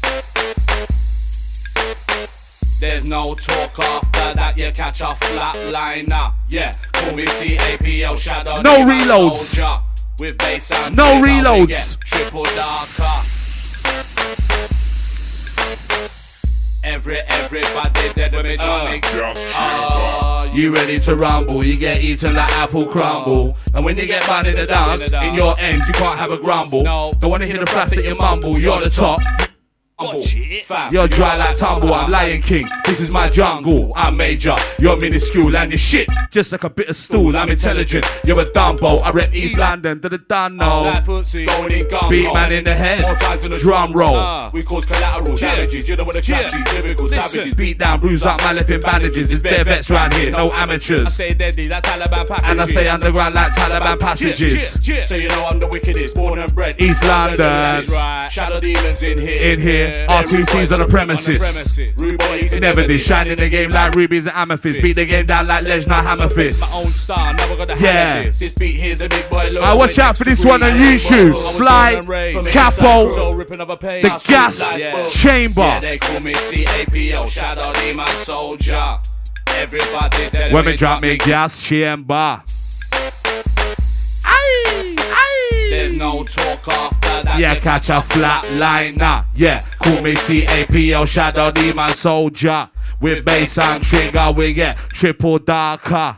There's no talk after that, you catch a flatliner. Yeah, call me CAPO, Shadow no Demon reloads. Soldier. With bass and no reloads. Triple darker. Everybody dead when me drunk. You ready to rumble? You get eaten like apple crumble. And when you get banned in the dance, in your end you can't have a grumble. Don't wanna hear the fact that you mumble. You're the top. You're dry like tumble, I'm Lion King. This is my jungle, I'm major. You're minuscule and you're shit, just like a bit of stool. I'm intelligent, you're a Dumbo. I rep East London, done no. Beat man in the head, drum roll. We cause collateral damages. You don't want to catch these typical savages. Beat down, bruise up, man left in bandages. It's bare vets round here, no amateurs. I stay deadly like Taliban packages. And I stay underground like Taliban passages. So you know I'm the wickedest, born and bred. East London. Right. Shadow demons in here. R2C's on the premises. Never did. Shine in the game like rubies and amethysts. Beat the game down like Lesnar Hammerfist. My own star, never got the This beat here's a big boy. I watch out for this one on YouTube. Sly, Capo, the Gas Chamber. Yeah, they call me CAPO. Shadow demon soldier. Everybody when we drop me Gas Chamber. There's no talk after that. Yeah, catch a flat liner. Yeah, call me CAPO, Shadow Demon Soldier. With bass and trigger, we get triple darker.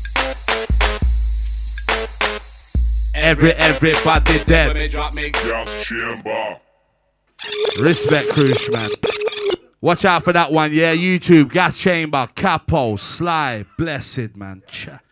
Everybody dead. Gas Chamber. Respect, Cruise, man. Watch out for that one, yeah. YouTube, Gas Chamber, Capo, Sly, blessed, man.